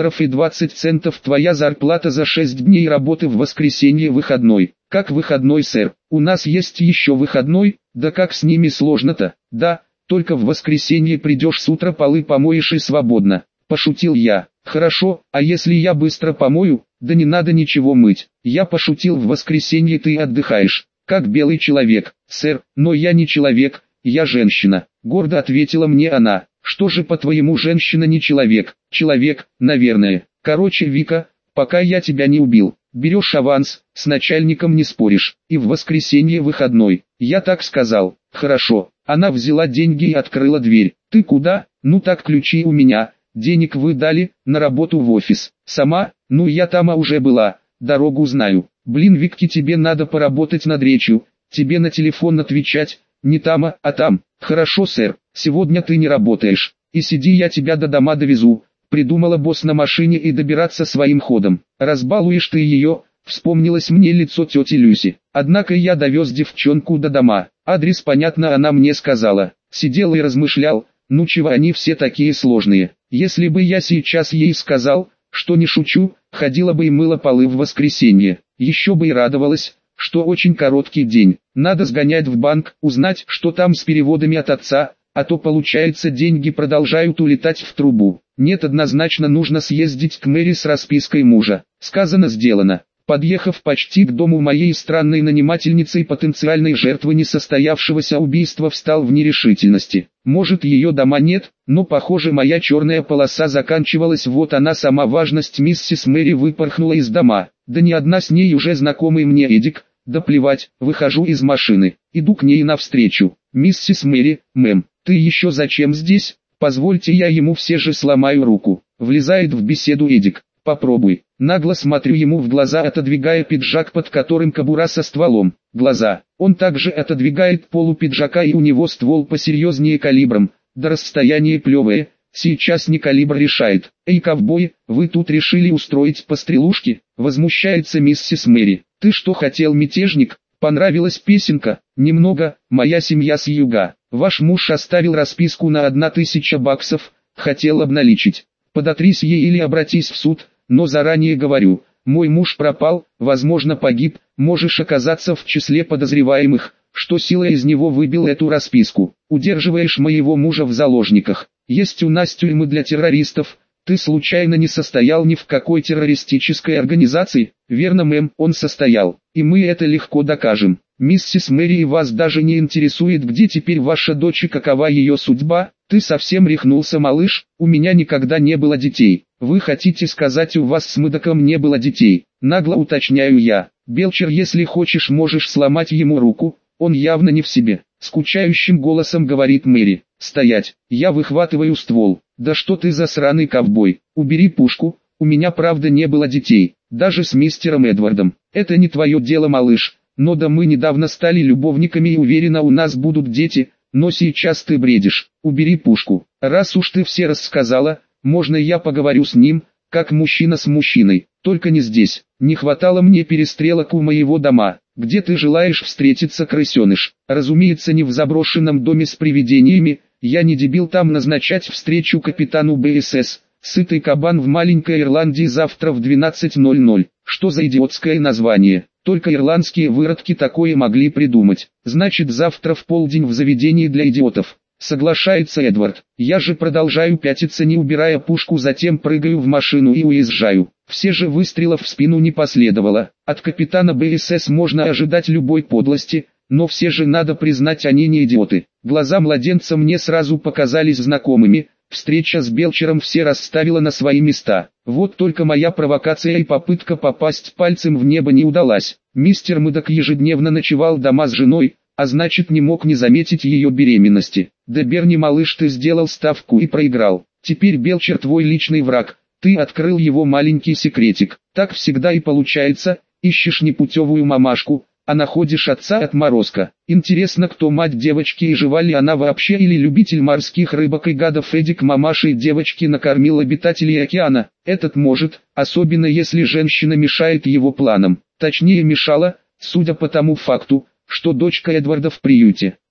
$7.20 твоя зарплата за 6 дней работы, в воскресенье выходной. Как выходной, сэр? У нас есть еще выходной, да как с ними сложно-то? Да, только в воскресенье придешь с утра, полы помоешь и свободно. Пошутил я. Хорошо, а если я быстро помою? Да не надо ничего мыть. Я пошутил, в воскресенье ты отдыхаешь. Как белый человек, сэр, но я не человек, я женщина. Гордо ответила мне она. Что же, по-твоему, женщина не человек? Человек, наверное. Короче, Вика, пока я тебя не убил, берешь аванс, с начальником не споришь, и в воскресенье выходной. Я так сказал. Хорошо. Она взяла деньги и открыла дверь. Ты куда? Ну так, ключи у меня. Денег вы дали, на работу в офис. Сама? Ну я там уже была, дорогу знаю. Блин, Викки, тебе надо поработать над речью, тебе на телефон отвечать, не там, а там. Хорошо, сэр, сегодня ты не работаешь, и сиди, я тебя до дома довезу. Придумала босс на машине и добираться своим ходом. Разбалуешь ты ее, вспомнилось мне лицо тети Люси. Однако я довез девчонку до дома. Адрес понятно она мне сказала. Сидел и размышлял, ну чего они все такие сложные. Если бы я сейчас ей сказал, что не шучу, ходила бы и мыла полы в воскресенье. Еще бы и радовалась, что очень короткий день. Надо сгонять в банк, узнать, что там с переводами от отца, а то получается деньги продолжают улетать в трубу. Нет, однозначно нужно съездить к Мэри с распиской мужа. Сказано, сделано. Подъехав почти к дому моей странной нанимательницы и потенциальной жертвы несостоявшегося убийства, встал в нерешительности. Может, ее дома нет, но похоже моя черная полоса заканчивалась, вот она сама. Важность миссис Мэри выпорхнула из дома. Да не одна, с ней уже знакомый мне Эдик. Да плевать, выхожу из машины, иду к ней навстречу. Миссис Мэри, мэм, ты еще зачем здесь? Позвольте, я ему все же сломаю руку. Влезает в беседу Эдик. Попробуй. Нагло смотрю ему в глаза, отодвигая пиджак, под которым кобура со стволом. Глаза. Он также отодвигает полу пиджака, и у него ствол посерьезнее калибром. Да расстояние плевое. Сейчас не калибр решает. Эй, ковбой, вы тут решили устроить пострелушки? Возмущается миссис Мэри. Ты что хотел, мятежник? Понравилась песенка? Немного. Моя семья с юга. Ваш муж оставил расписку на $1000. Хотел обналичить. Подотрись ей или обратись в суд, но заранее говорю, мой муж пропал, возможно погиб, можешь оказаться в числе подозреваемых, что силой из него выбил эту расписку. Удерживаешь моего мужа в заложниках. Есть у нас тюрьмы для террористов. Ты случайно не состоял ни в какой террористической организации? Верно, мэм, он состоял, и мы это легко докажем. Миссис Мэри, и вас даже не интересует, где теперь ваша дочь и какова ее судьба? Ты совсем рехнулся, малыш? У меня никогда не было детей. Вы хотите сказать, у вас с Мэддоком не было детей? Нагло уточняю я. Белчер, если хочешь, можешь сломать ему руку, он явно не в себе. Скучающим голосом говорит Мэри. Стоять. Я выхватываю ствол. Да что ты за сраный ковбой? Убери пушку. У меня правда не было детей. Даже с мистером Эдвардом. Это не твое дело, малыш. Но да, мы недавно стали любовниками и уверена, у нас будут дети. Но сейчас ты бредишь. Убери пушку. Раз уж ты все рассказала, можно я поговорю с ним, как мужчина с мужчиной. Только не здесь. Не хватало мне перестрелок у моего дома. Где ты желаешь встретиться, крысеныш? Разумеется, не в заброшенном доме с привидениями. Я не дебил там назначать встречу капитану БСС. Сытый кабан в маленькой Ирландии завтра в 12:00. Что за идиотское название? Только ирландские выродки такое могли придумать. Значит, завтра в полдень в заведении для идиотов. Соглашается Эдвард. Я же продолжаю пятиться, не убирая пушку, затем прыгаю в машину и уезжаю. Все же выстрелов в спину не последовало. От капитана БСС можно ожидать любой подлости, но все же надо признать, они не идиоты. Глаза младенца мне сразу показались знакомыми. Встреча с Белчером все расставила на свои места. Вот только моя провокация и попытка попасть пальцем в небо не удалась. Мистер Мэддок ежедневно ночевал дома с женой, а значит не мог не заметить ее беременности. Да Берни, малыш, ты сделал ставку и проиграл. Теперь Белчер твой личный враг. Ты открыл его маленький секретик. Так всегда и получается, ищешь непутевую мамашку, а находишь отца отморозка. Интересно, кто мать девочки и жива ли она вообще, или любитель морских рыбок и гадов Эдик мамашей девочки накормил обитателей океана. Этот может, особенно если женщина мешает его планам. Точнее мешала, судя по тому факту, что дочка Эдварда в приюте.